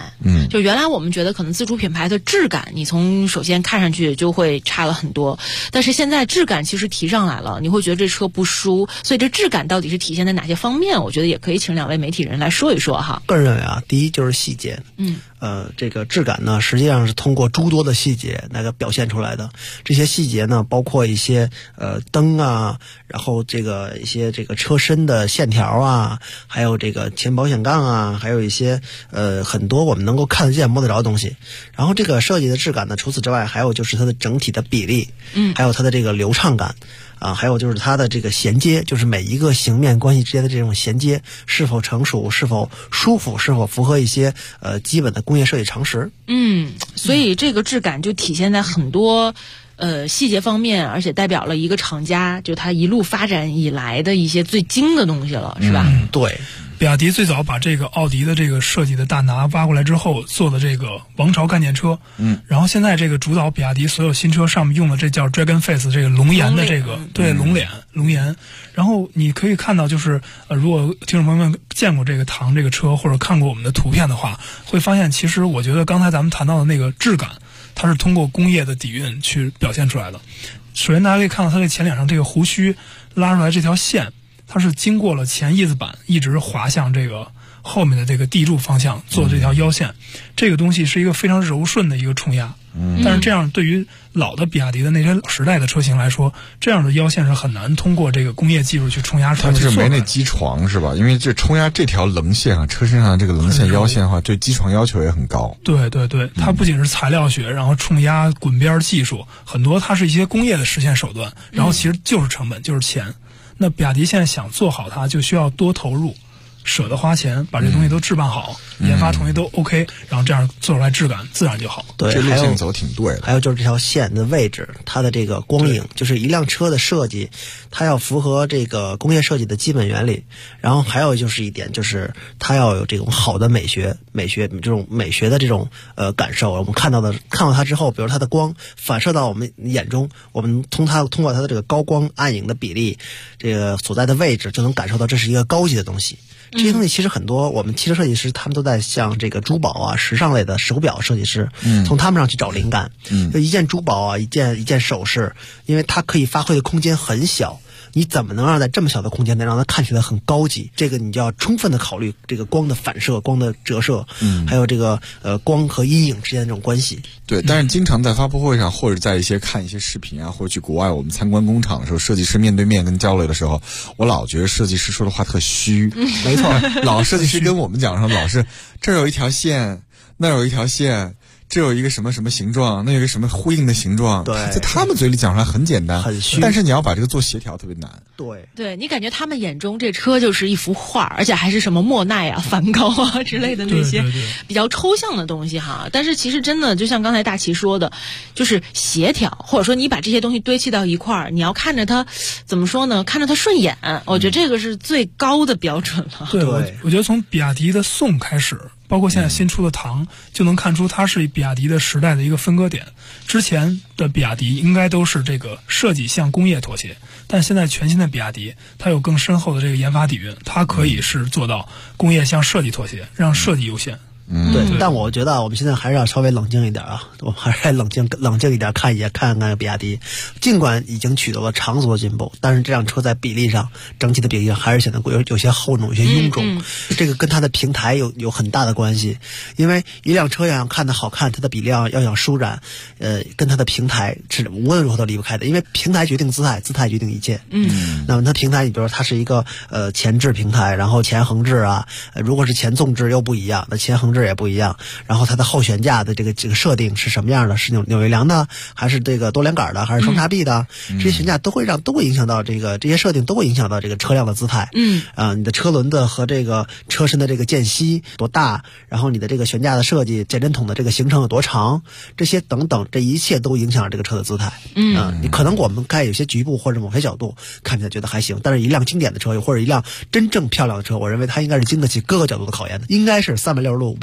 感。就原来我们觉得可能自主品牌的质感，你从首先看上去就会差了很多，但是现在质感其实提上来了，你会觉得这车不输。所以这质感到底是体现在哪些方面？我觉得也可以请2位媒体人来说一说哈。 个人认为啊，第一就是细节。这个质感呢，实际上是通过诸多的细节那个表现出来的。这些细节呢，包括一些灯啊，然后这个一些这个车身的线条啊，还有这个前保险杠啊，还有一些很多我们能够看得见摸得着的东西。然后这个设计的质感呢，除此之外，还有就是它的整体的比例，还有它的这个流畅感。还有就是它的这个衔接，就是每一个形面关系之间的这种衔接是否成熟，是否舒服，是否符合一些基本的工业设计常识。 所以这个质感就体现在很多细节方面，而且代表了一个厂家就它一路发展以来的一些最精的东西了，是吧？ 对。 比亚迪最早把这个奥迪的这个设计的大拿挖过来之后，做的这个王朝概念车，然后现在这个主导比亚迪所有新车上面用的这叫 Dragon Face 这个龙颜的这个对龙颜，然后你可以看到就是如果听众朋友们见过这个唐这个车或者看过我们的图片的话，会发现其实我觉得刚才咱们谈到的那个质感，它是通过工业的底蕴去表现出来的。首先大家可以看到它这前脸上这个胡须拉出来这条线，它是经过了前翼子板一直滑向这个后面的这个地柱方向做的这条腰线，这个东西是一个非常柔顺的一个冲压。但是这样对于老的比亚迪的那些时代的车型来说，这样的腰线是很难通过这个工业技术去冲压出来。 它是没那机床是吧？因为这冲压这条棱线啊，车身上的这个棱线腰线的话，对机床要求也很高。 对，它不仅是材料学，然后冲压滚边技术，很多它是一些工业的实现手段，然后其实就是成本，就是钱。那比亚迪现在想做好它，就需要多投入，舍得花钱，把这东西都置办好，研发同学都 OK， 然后这样做出来质感自然就好。 对， 这路线走挺对的。 还有就是这条线的位置，它的这个光影，就是一辆车的设计，它要符合这个工业设计的基本原理。然后还有就是一点，就是它要有这种好的美学这种美学的这种感受。我们看到它之后，比如它的光反射到我们眼中，我们通过它的这个高光暗影的比例，这个所在的位置，就能感受到这是一个高级的东西。这些东西其实很多我们汽车设计师他们都在向这个珠宝啊、时尚类的手表设计师，从他们上去找灵感。就一件珠宝啊，一件首饰，因为它可以发挥的空间很小，你怎么能让在这么小的空间内让它看起来很高级？这个你就要充分的考虑这个光的反射、光的折射，还有这个光和阴影之间的这种关系。 对，但是经常在发布会上或者在看一些视频啊，或者去国外我们参观工厂的时候，设计师面对面跟交流的时候，我老觉得设计师说的话特虚。 没错， 老设计师跟我们讲说，老是这儿有一条线，那儿有一条线。这有一个什么什么形状，那有一个什么呼应的形状， 对， 在他们嘴里讲出来很简单， 很虚， 但是你要把这个做协调特别难。 对，你感觉他们眼中这车就是一幅画，而且还是什么莫奈啊、梵高啊之类的那些比较抽象的东西哈。但是其实真的就像刚才大齐说的，就是协调，或者说你把这些东西堆砌到一块儿，你要看着它怎么说呢？看着它顺眼，我觉得这个是最高的标准了。 对，我觉得从比亚迪的宋开始，包括现在新出的唐，就能看出它是比亚迪的时代的一个分割点。之前的比亚迪应该都是这个设计向工业妥协，但现在全新的比亚迪，它有更深厚的这个研发底蕴，它可以是做到工业向设计妥协，让设计优先。 对，但我觉得我们现在还是要稍微冷静一点啊，我们还是冷静一点，看看比亚迪。尽管已经取得了长足的进步，但是这辆车在比例上，整体的比例上还是显得有些厚重，有些臃肿。这个跟它的平台有很大的关系，因为一辆车要想看得好看，它的比例要想舒展，跟它的平台是无论如何都离不开的，因为平台决定姿态，姿态决定一切。那么它平台，你比如说它是一个前置平台，然后前横置啊，如果是前纵置又不一样，那前横置也不一样，然后它的后悬架的这个设定是什么样的？是扭力梁的，还是这个多连杆的，还是双叉臂的？这些悬架都会影响到这些设定都会影响到这个车辆的姿态。你的车轮的和这个车身的这个间隙多大，然后你的这个悬架的设计、减震筒的这个行程有多长，这些等等，这一切都影响了这个车的姿态。你可能我们看有些局部或者某些角度看起来觉得还行，但是一辆经典的车或者一辆真正漂亮的车，我认为它应该是经得起各个角度的考验的，应该是360度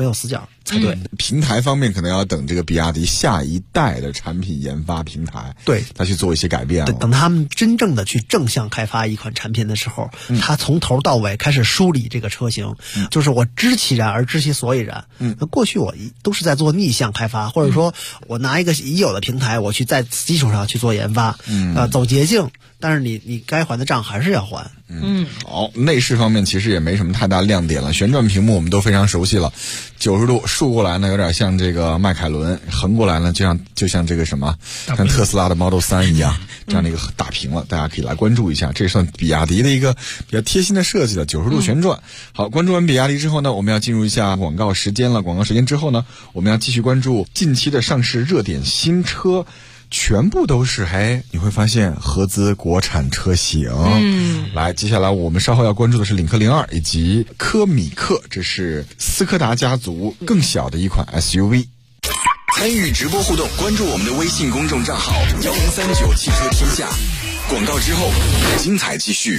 有死角才对。 平台方面可能要等这个比亚迪下一代的产品研发平台， 对， 再去做一些改变。 等他们真正的去正向开发一款产品的时候，他从头到尾开始梳理这个车型，就是我知其然而知其所以然。那过去我都是在做逆向开发，或者说我拿一个已有的平台，我去在基础上去做研发，走捷径。但是你该还的账还是要还。 好，内饰方面其实也没什么太大亮点了。旋转屏幕我们都非常熟悉了，90度竖过来呢有点像这个迈凯伦，横过来呢就像这个什么，像特斯拉的 Model 3一样，这样的一个大屏了，大家可以来关注一下。这算比亚迪的一个比较贴心的设计了，90度旋转。好，关注完比亚迪之后呢，我们要进入一下广告时间了。广告时间之后呢，我们要继续关注近期的上市热点新车。全部都是你会发现合资国产车型。来，接下来我们稍后要关注的是领克02以及科米克，这是斯柯达家族更小的一款 SUV。 参与直播互动，关注我们的微信公众账号1039汽车天下。广告之后，精彩继续。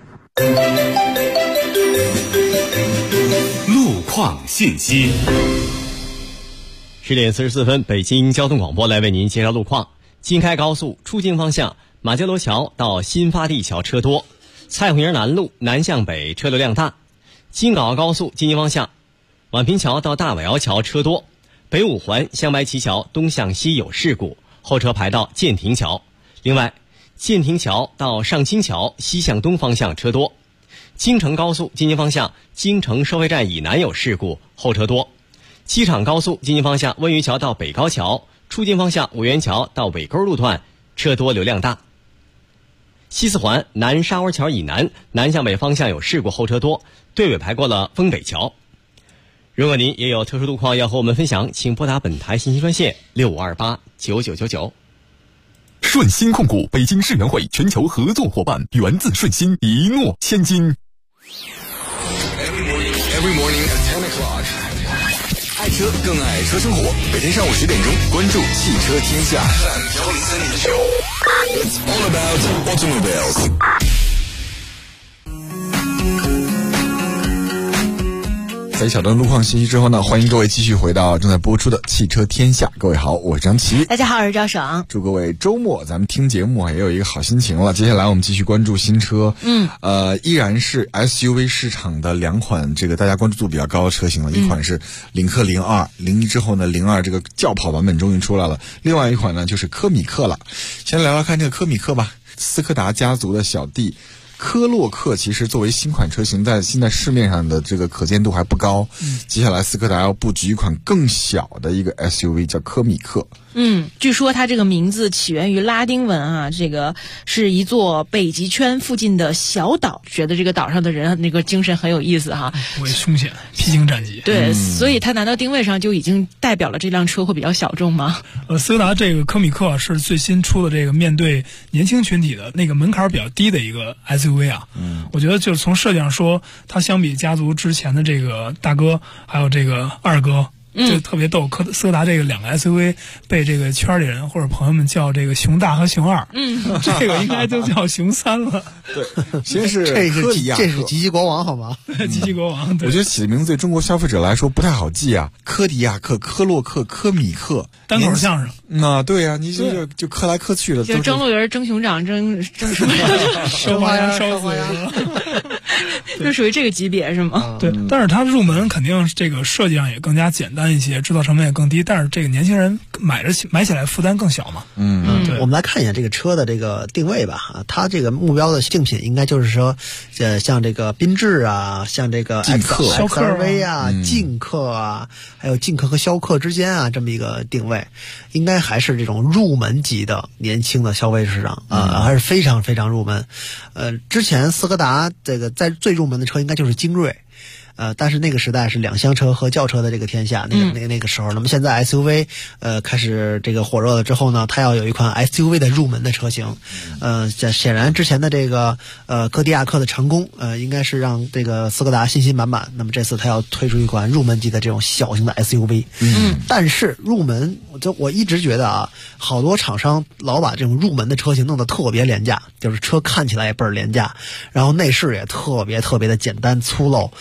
路况信息。 10点44分，北京交通广播来为您介绍路况。京开高速出京方向，马家楼桥到新发地桥车多；蔡胡营南路南向北车流量大。京港澳高速京津方向，宛平桥到大尾窑桥车多；北五环香白旗桥东向西有事故，后车排到建亭桥。另外，建亭桥到上清桥西向东方向车多。京承高速京津方向，京承收费站以南有事故，后车多。机场高速京津方向，温榆桥到北高桥出京方向，五元桥到尾沟路段车多流量大。西四环南沙窝桥以南南向北方向有事故，后车多，队尾排过了丰北桥。如果您也有特殊路况要和我们分享，请拨打本台信息专线65289999。 顺鑫控股北京世园会全球合作伙伴，源自顺鑫，一诺千金。 Every morning at 10 o'clock。爱车更爱车生活，每天上午10点钟，关注汽车天下。It's all about automobiles。 在一小段路况信息之后呢，欢迎各位继续回到正在播出的汽车天下。各位好，我是张琪。 大家好，我是赵爽。 祝各位周末咱们听节目也有一个好心情了。接下来我们继续关注新车，依然是 SUV 市场的两款这个大家关注度比较高的车型了。一款是领克02之后呢，02这个轿跑版本终于出来了。另外一款呢就是科米克了。先聊聊看这个科米克吧，斯柯达家族的小弟。科洛克其实作为新款车型，在现在市面上的这个可见度还不高。接下来斯柯达要布局一款更小的一个 SUV， 叫科米克。 据说它这个名字起源于拉丁文啊，这个是一座北极圈附近的小岛，觉得这个岛上的人那个精神很有意思哈， 不畏凶险，披荆斩棘。 对，所以它难道定位上就已经代表了这辆车会比较小众吗？ 斯柯达这个科米克是最新出的这个面对年轻群体的那个门槛比较低的一个 SUV 啊。我觉得就是从设计上说，它相比家族之前的这个大哥还有这个二哥。就特别逗，斯柯达这个两个 SUV 被这个圈里人或者朋友们叫这个熊大和熊二，这个应该就叫熊三了。 对，先是这是吉吉国王好吗？ 吉吉国王， 我觉得起的名字对中国消费者来说不太好记啊，科迪亚克、科洛克、科米克， 单口相声。 对啊，你就磕来磕去的， 就蒸鹿园、蒸熊掌、蒸什么？ 烧花鸭、烧死人了， 就属于这个级别是吗？ 对，但是它入门肯定这个设计上也更加简单一些，制造成本也更低，但是这个年轻人买起来负担更小嘛。 对，我们来看一下这个车的这个定位吧。它这个目标的竞品应该就是说，像这个缤智啊，像这个XRV 啊、劲客啊，还有劲客和逍客之间啊，这么一个定位，应该还是这种入门级的年轻的消费市场还是非常非常入门。之前斯柯达这个在最入门的车应该就是精锐。但是那个时代是两厢车和轿车的这个天下，那个时候，那么现在 SUV 开始这个火热了之后呢，它要有一款 SUV 的入门的车型，显然之前的这个柯迪亚克的成功，应该是让这个斯柯达信心满满。那么这次它要推出一款入门级的这种小型的 SUV，但是入门，我一直觉得啊，好多厂商老把这种入门的车型弄得特别廉价，就是车看起来也倍儿廉价，然后内饰也特别特别的简单粗陋，而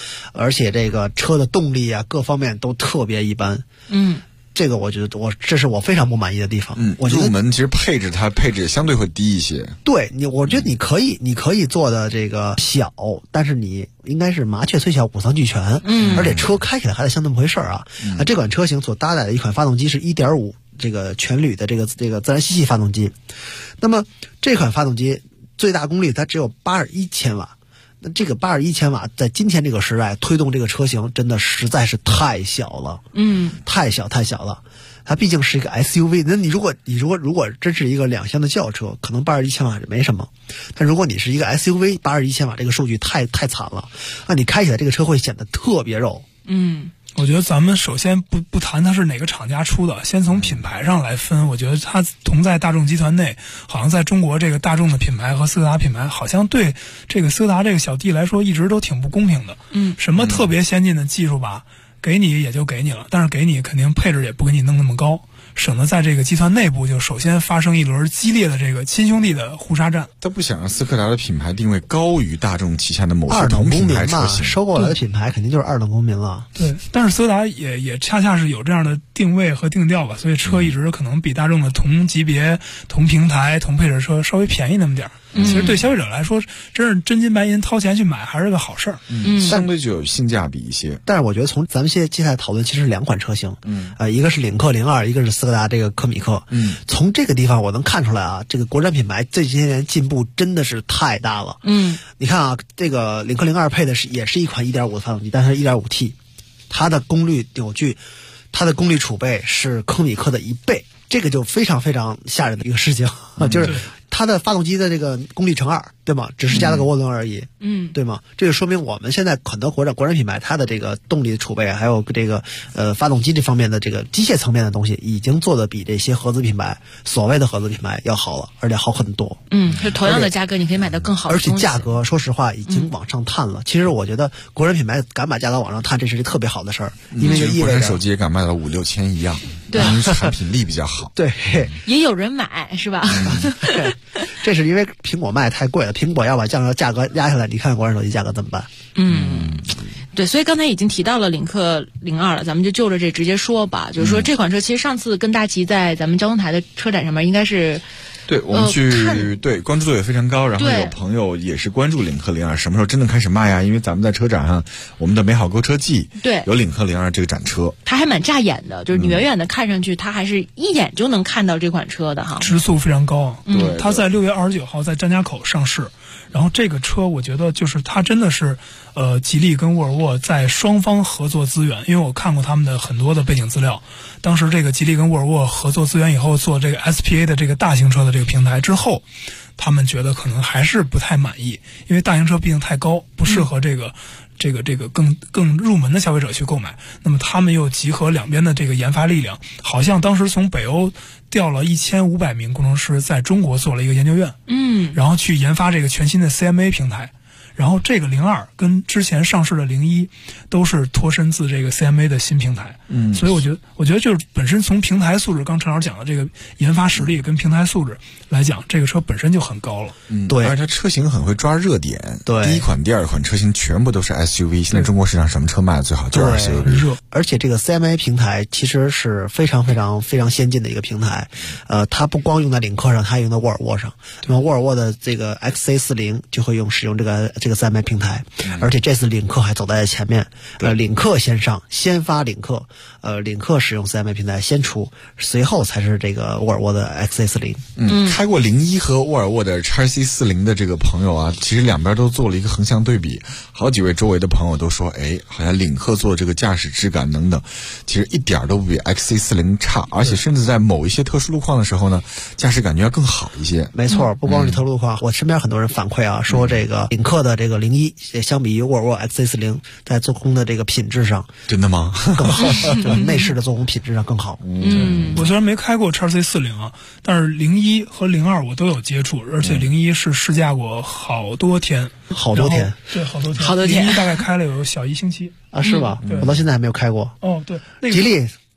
而且这个车的动力啊各方面都特别一般。这个我觉得这是我非常不满意的地方。我觉得入门其实配置相对会低一些。 对我觉得你可以做的这个小，但是你应该是麻雀虽小五脏俱全。而且车开起来还得像那么回事啊。这款车型所搭载的一款发动机是 1.5 这个全铝的这个自然吸气发动机。那么这款发动机最大功率它只有81千瓦。那这个81千瓦在今天这个时代推动这个车型真的实在是太小了。太小了。它毕竟是一个 SUV， 那你如果真是一个2厢的轿车，可能81千瓦是没什么。但如果你是一个 SUV， 81千瓦这个数据太惨了。那你开起来这个车会显得特别肉。 我觉得咱们首先不谈它是哪个厂家出的，先从品牌上来分。我觉得它同在大众集团内，好像在中国这个大众的品牌和斯柯达品牌，好像对这个斯柯达这个小弟来说一直都挺不公平的。什么特别先进的技术吧，给你也就给你了，但是给你肯定配置也不给你弄那么高，省得在这个集团内部就首先发生一轮激烈的这个亲兄弟的互杀战。 他不想让斯柯达的品牌定位高于大众旗下的某些同品牌车型， 收购来的品牌肯定就是二等公民了。 对，但是斯柯达也恰恰是有这样的定位和定调吧，所以车一直可能比大众的同级别、同平台、同配置车稍微便宜那么点儿。其实对消费者来说，真是真金白银掏钱去买还是个好事儿。 相对就有性价比一些。 但是我觉得从咱们接下来讨论其实是2款车型。一个是领克02，一个是斯柯达这个科米克。从这个地方我能看出来啊，这个国产品牌这些年进步真的是太大了。你看啊，这个领克02配的也是一款 1.5 的发动机，但是 1.5T， 它的功率扭矩，它的功率储备是科米克的1倍，这个就非常非常吓人的一个事情。就是它的发动机的这个功率乘2，对吗？只是加了个涡轮而已。对吗？这就说明我们现在很多国产品牌它的这个动力储备还有这个发动机这方面的这个机械层面的东西已经做的比这些合资品牌所谓的合资品牌要好了，而且好很多。 是同样的价格你可以买到更好的东西， 而且价格说实话已经往上探了。其实我觉得国产品牌敢把价格往上探，这是一个特别好的事儿，因为就意味着国产手机也敢卖到5-6千一样。 对， 因为产品力比较好。 对， 也有人买是吧？ 这是因为苹果卖太贵了，苹果要把价格压下来，你看国产手机价格怎么办？ 对，所以刚才已经提到了领克02了，咱们就着这直接说吧。就是说这款车其实上次跟大齐在咱们交通台的车展上面应该是。 对，我们去关注度也非常高，然后有朋友也是关注领克02什么时候真的开始卖呀？因为咱们在车展上，我们的美好购车季有领克02这个展车， 它还蛮扎眼的，就是你远远的看上去，它还是一眼就能看到这款车的哈， 时速非常高。它在6月29号在张家口上市。然后这个车我觉得就是它真的是吉利跟沃尔沃在双方合作资源，因为我看过他们的很多的背景资料，当时这个吉利跟沃尔沃合作资源以后做这个 SPA 的这个大型车的这个平台之后，他们觉得可能还是不太满意，因为大型车毕竟太高，不适合这个更入门的消费者去购买。那么他们又集合两边的这个研发力量，好像当时从北欧调了1500名工程师在中国做了一个研究院，然后去研发这个全新的 CMA 平台。然后这个02跟之前上市的01都是脱身自这个 CMA 的新平台，所以我觉得就是本身从平台素质，刚陈老师讲的这个研发实力跟平台素质来讲，这个车本身就很高了。 对， 而且它车型很会抓热点。 对， 第一款、第二款车型全部都是 SUV。现在中国市场什么车卖的最好？就是 SUV。 而且这个 CMA 平台其实是非常非常非常先进的一个平台。它不光用在领克上，它还用在沃尔沃上。那么沃尔沃的这个 XC40就会使用这个 CMA 平台，而且这次领克还走在前面。领克先上，先发领克，领克使用 CMA 平台先出，随后才是这个沃尔沃的 XC40。 开过01和沃尔沃的 XC40的这个朋友啊，其实两边都做了一个横向对比。好几位周围的朋友都说，好像领克做这个驾驶质感等等，其实一点都不比 XC40差，而且甚至在某一些特殊路况的时候呢，驾驶感觉要更好一些。 没错，不光是特殊路况，我身边很多人反馈啊，说这个领克的这个01相比于沃尔沃 XC40在做工的这个品质上， 真的吗？ 更好，内饰的做工品质上更好。 我虽然没开过 XC40啊，但是01和02我都有接触，而且01是试驾过好多天。 对， 好多天。 好多天， 大概开了有小1星期啊，是吧？ 对， 我到现在还没有开过。 对， 吉利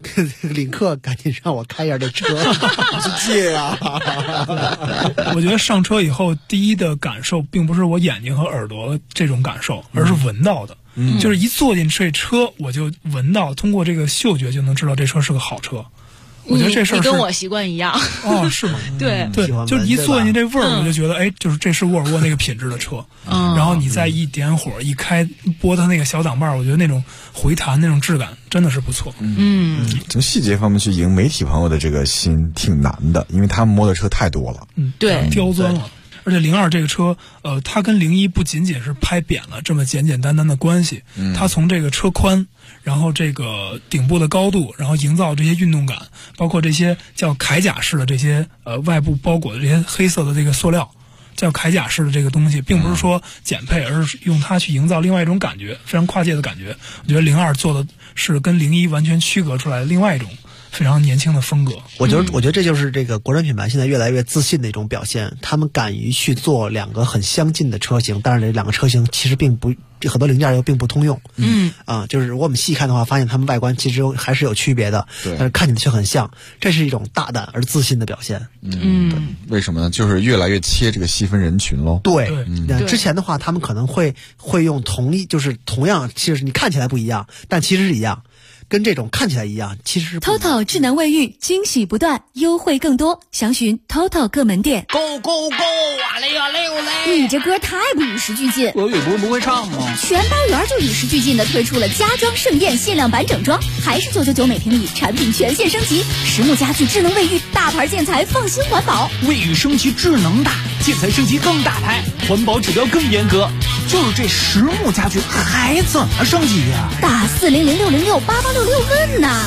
领克赶紧让我开一下这车，我去借呀。 我觉得上车以后，第一的感受并不是我眼睛和耳朵这种感受，而是闻到的。就是一坐进这车，我就闻到，通过这个嗅觉就能知道这车是个好车。我觉得这事儿你跟我习惯一样。 哦，是吗？ 对对，就是一坐进这味儿，我就觉得，哎，就是这是沃尔沃那个品质的车。然后你再一点火一开，拨它那个小挡把，我觉得那种回弹那种质感真的是不错。 从细节方面去赢媒体朋友的这个心挺难的，因为他们摸的车太多了。 对， 刁钻了。而且02这个车，它跟01不仅仅是拍扁了这么简简单单的关系，它从这个车宽，然后这个顶部的高度，然后营造这些运动感，包括这些叫铠甲式的这些外部包裹的这些黑色的这个塑料，叫铠甲式的这个东西，并不是说减配，而是用它去营造另外一种感觉，非常跨界的感觉。我觉得02做的是跟01完全区隔出来的另外一种非常年轻的风格。 我觉得这就是这个国产品牌现在越来越自信的一种表现。他们敢于去做两个很相近的车型，但是这两个车型其实并不，很多零件又并不通用。就是如果我们细看的话，发现它们外观其实还是有区别的，但是看起来却很像。这是一种大胆而自信的表现。 为什么呢？就是越来越切这个细分人群喽。 对，之前的话，他们可能会用就是同样，其实你看起来不一样，但其实是一样。跟这种看起来一样，其实是不一样。 TOTO 智能卫浴惊喜不断，优惠更多，详询 TOTO 各门店。 Go go go 啊嘞呀嘞嘞！ 你这歌太不与时俱进， 俄语不会唱吗？ 全包圆就与时俱进的推出了家装盛宴限量版整装，还是999每平米，产品全线升级，实木家具、智能卫浴、大牌建材，放心环保。 卫浴升级智能大，建材升级更大牌，环保指标更严格。就是这实木家具还怎么升级呀？ 打400-606-8866问呐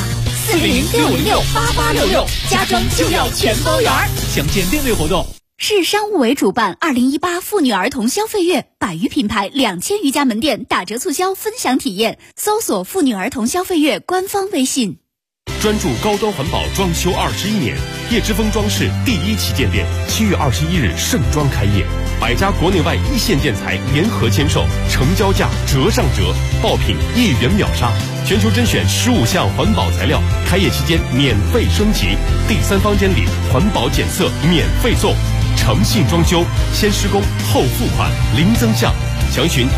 ，400-606-8866，家装就要全包圆。 详见店内活动。 市商务委主办2018妇女儿童消费月，100余品牌2000余家门店打折促销分享体验，搜索妇女儿童消费月官方微信。 专注高端环保装修21年，叶之峰装饰第1旗舰店7月21日盛装开业，100家国内外一线建材联合签售，成交价折上折，爆品1元秒杀，全球甄选15项环保材料，开业期间免费升级，第3方监理环保检测免费送，诚信装修，先施工后付款，零增项，详询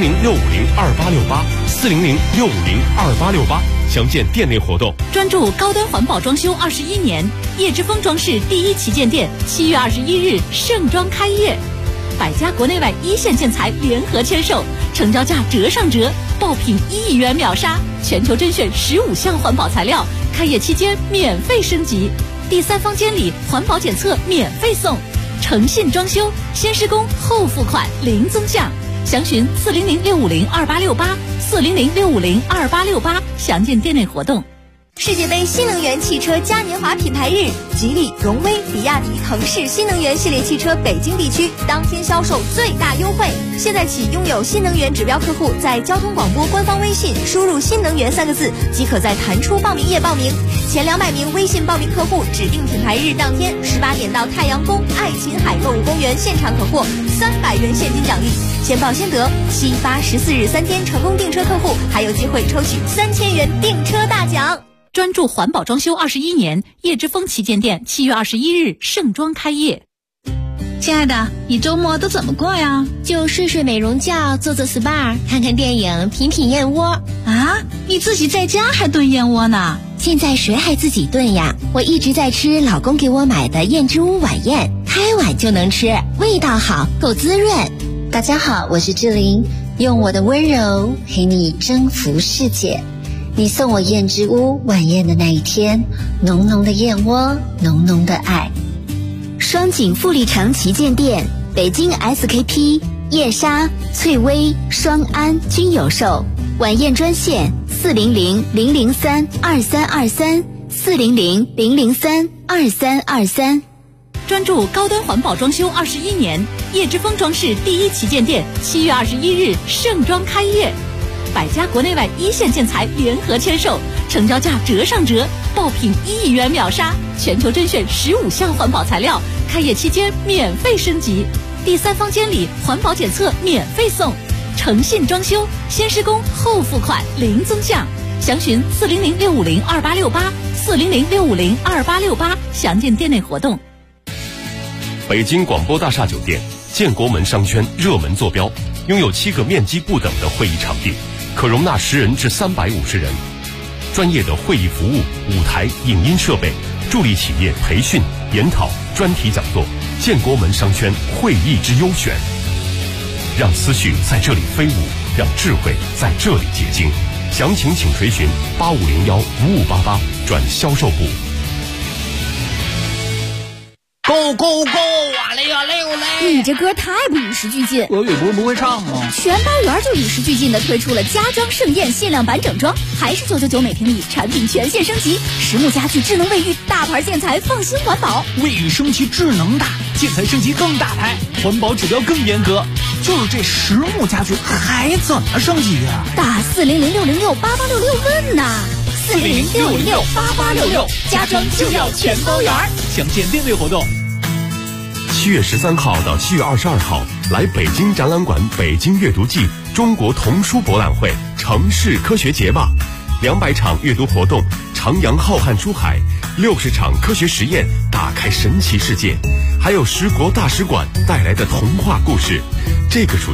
400-650-2868，400-650-2868，详见店内活动。 专注高端环保装修21年，叶之峰装饰第1旗舰店7月21日盛装开业，100家国内外一线建材联合签售，成交价折上折，爆品1元秒杀，全球甄选15项环保材料，开业期间免费升级，第3方监理环保检测免费送，诚信装修，先施工后付款，零增项，详询400-650-2868，400-650-2868，详见店内活动。 世界杯新能源汽车嘉年华品牌日，吉利、荣威、比亚迪、腾势新能源系列汽车北京地区当天销售最大优惠。现在起，拥有新能源指标客户在交通广播官方微信输入“新能源”3个字，即可在弹出报名页报名。前200名微信报名客户，指定品牌日当天18点到太阳宫爱琴海购物公园现场可获300元现金奖励，先报先得。7、8、14日3天成功订车客户，还有机会抽取3000元订车大奖。 专注环保装修21年，叶之峰旗舰店7月21日盛装开业。 亲爱的，你周末都怎么过呀？ 就睡睡美容觉，做做 SPA， 看看电影，品品燕窝。 啊，你自己在家还炖燕窝呢？ 现在谁还自己炖呀？我一直在吃老公给我买的燕之屋晚宴，开碗就能吃，味道好，够滋润。 大家好，我是志玲，用我的温柔陪你征服世界。你送我燕之屋晚宴的那一天，浓浓的燕窝，浓浓的爱。 双井富力城旗舰店，北京 SKP、叶莎、翠微、双安均有售。晚宴专线400-003-2323，400-003-2323。 专注高端环保装修21年，叶之峰装饰第1旗舰店7月21日盛装开业，100家国内外一线建材联合签售，成交价折上折，爆品1元秒杀，全球甄选15项环保材料，开业期间免费升级，第3方监理环保检测免费送，诚信装修，先施工后付款，零增项， 详询400-650-2868，400-650-2868，详见店内活动。 北京广播大厦酒店建国门商圈热门坐标，拥有7个面积不等的会议场地，可容纳10人至350人。专业的会议服务、舞台、影音设备，助力企业培训、研讨、专题讲座。建国门商圈会议之优选，让思绪在这里飞舞，让智慧在这里结晶。详情请垂询8501-5588转销售部。 Go go go！ 哇嘞哇嘞哇嘞！ 你这歌太不与时俱进。 俄语不会唱吗？ 全班园就与时俱进的推出了家装盛宴限量版整装，还是999每平米，产品全线升级，实木家具、智能卫浴、大牌建材，放心环保。 卫浴升级智能大，建材升级更大牌，环保指标更严格。就是这实木家具还怎么升级呀？ 打400-606-8866问呐！400-606-8866，家装就要全包圆。 详见店内活动。 7月13号到7月22号，来北京展览馆北京阅读季中国童书博览会城市科学节吧，200场阅读活动，徜徉浩瀚书海，60场科学实验，打开神奇世界，还有10国大使馆带来的童话故事，这个属于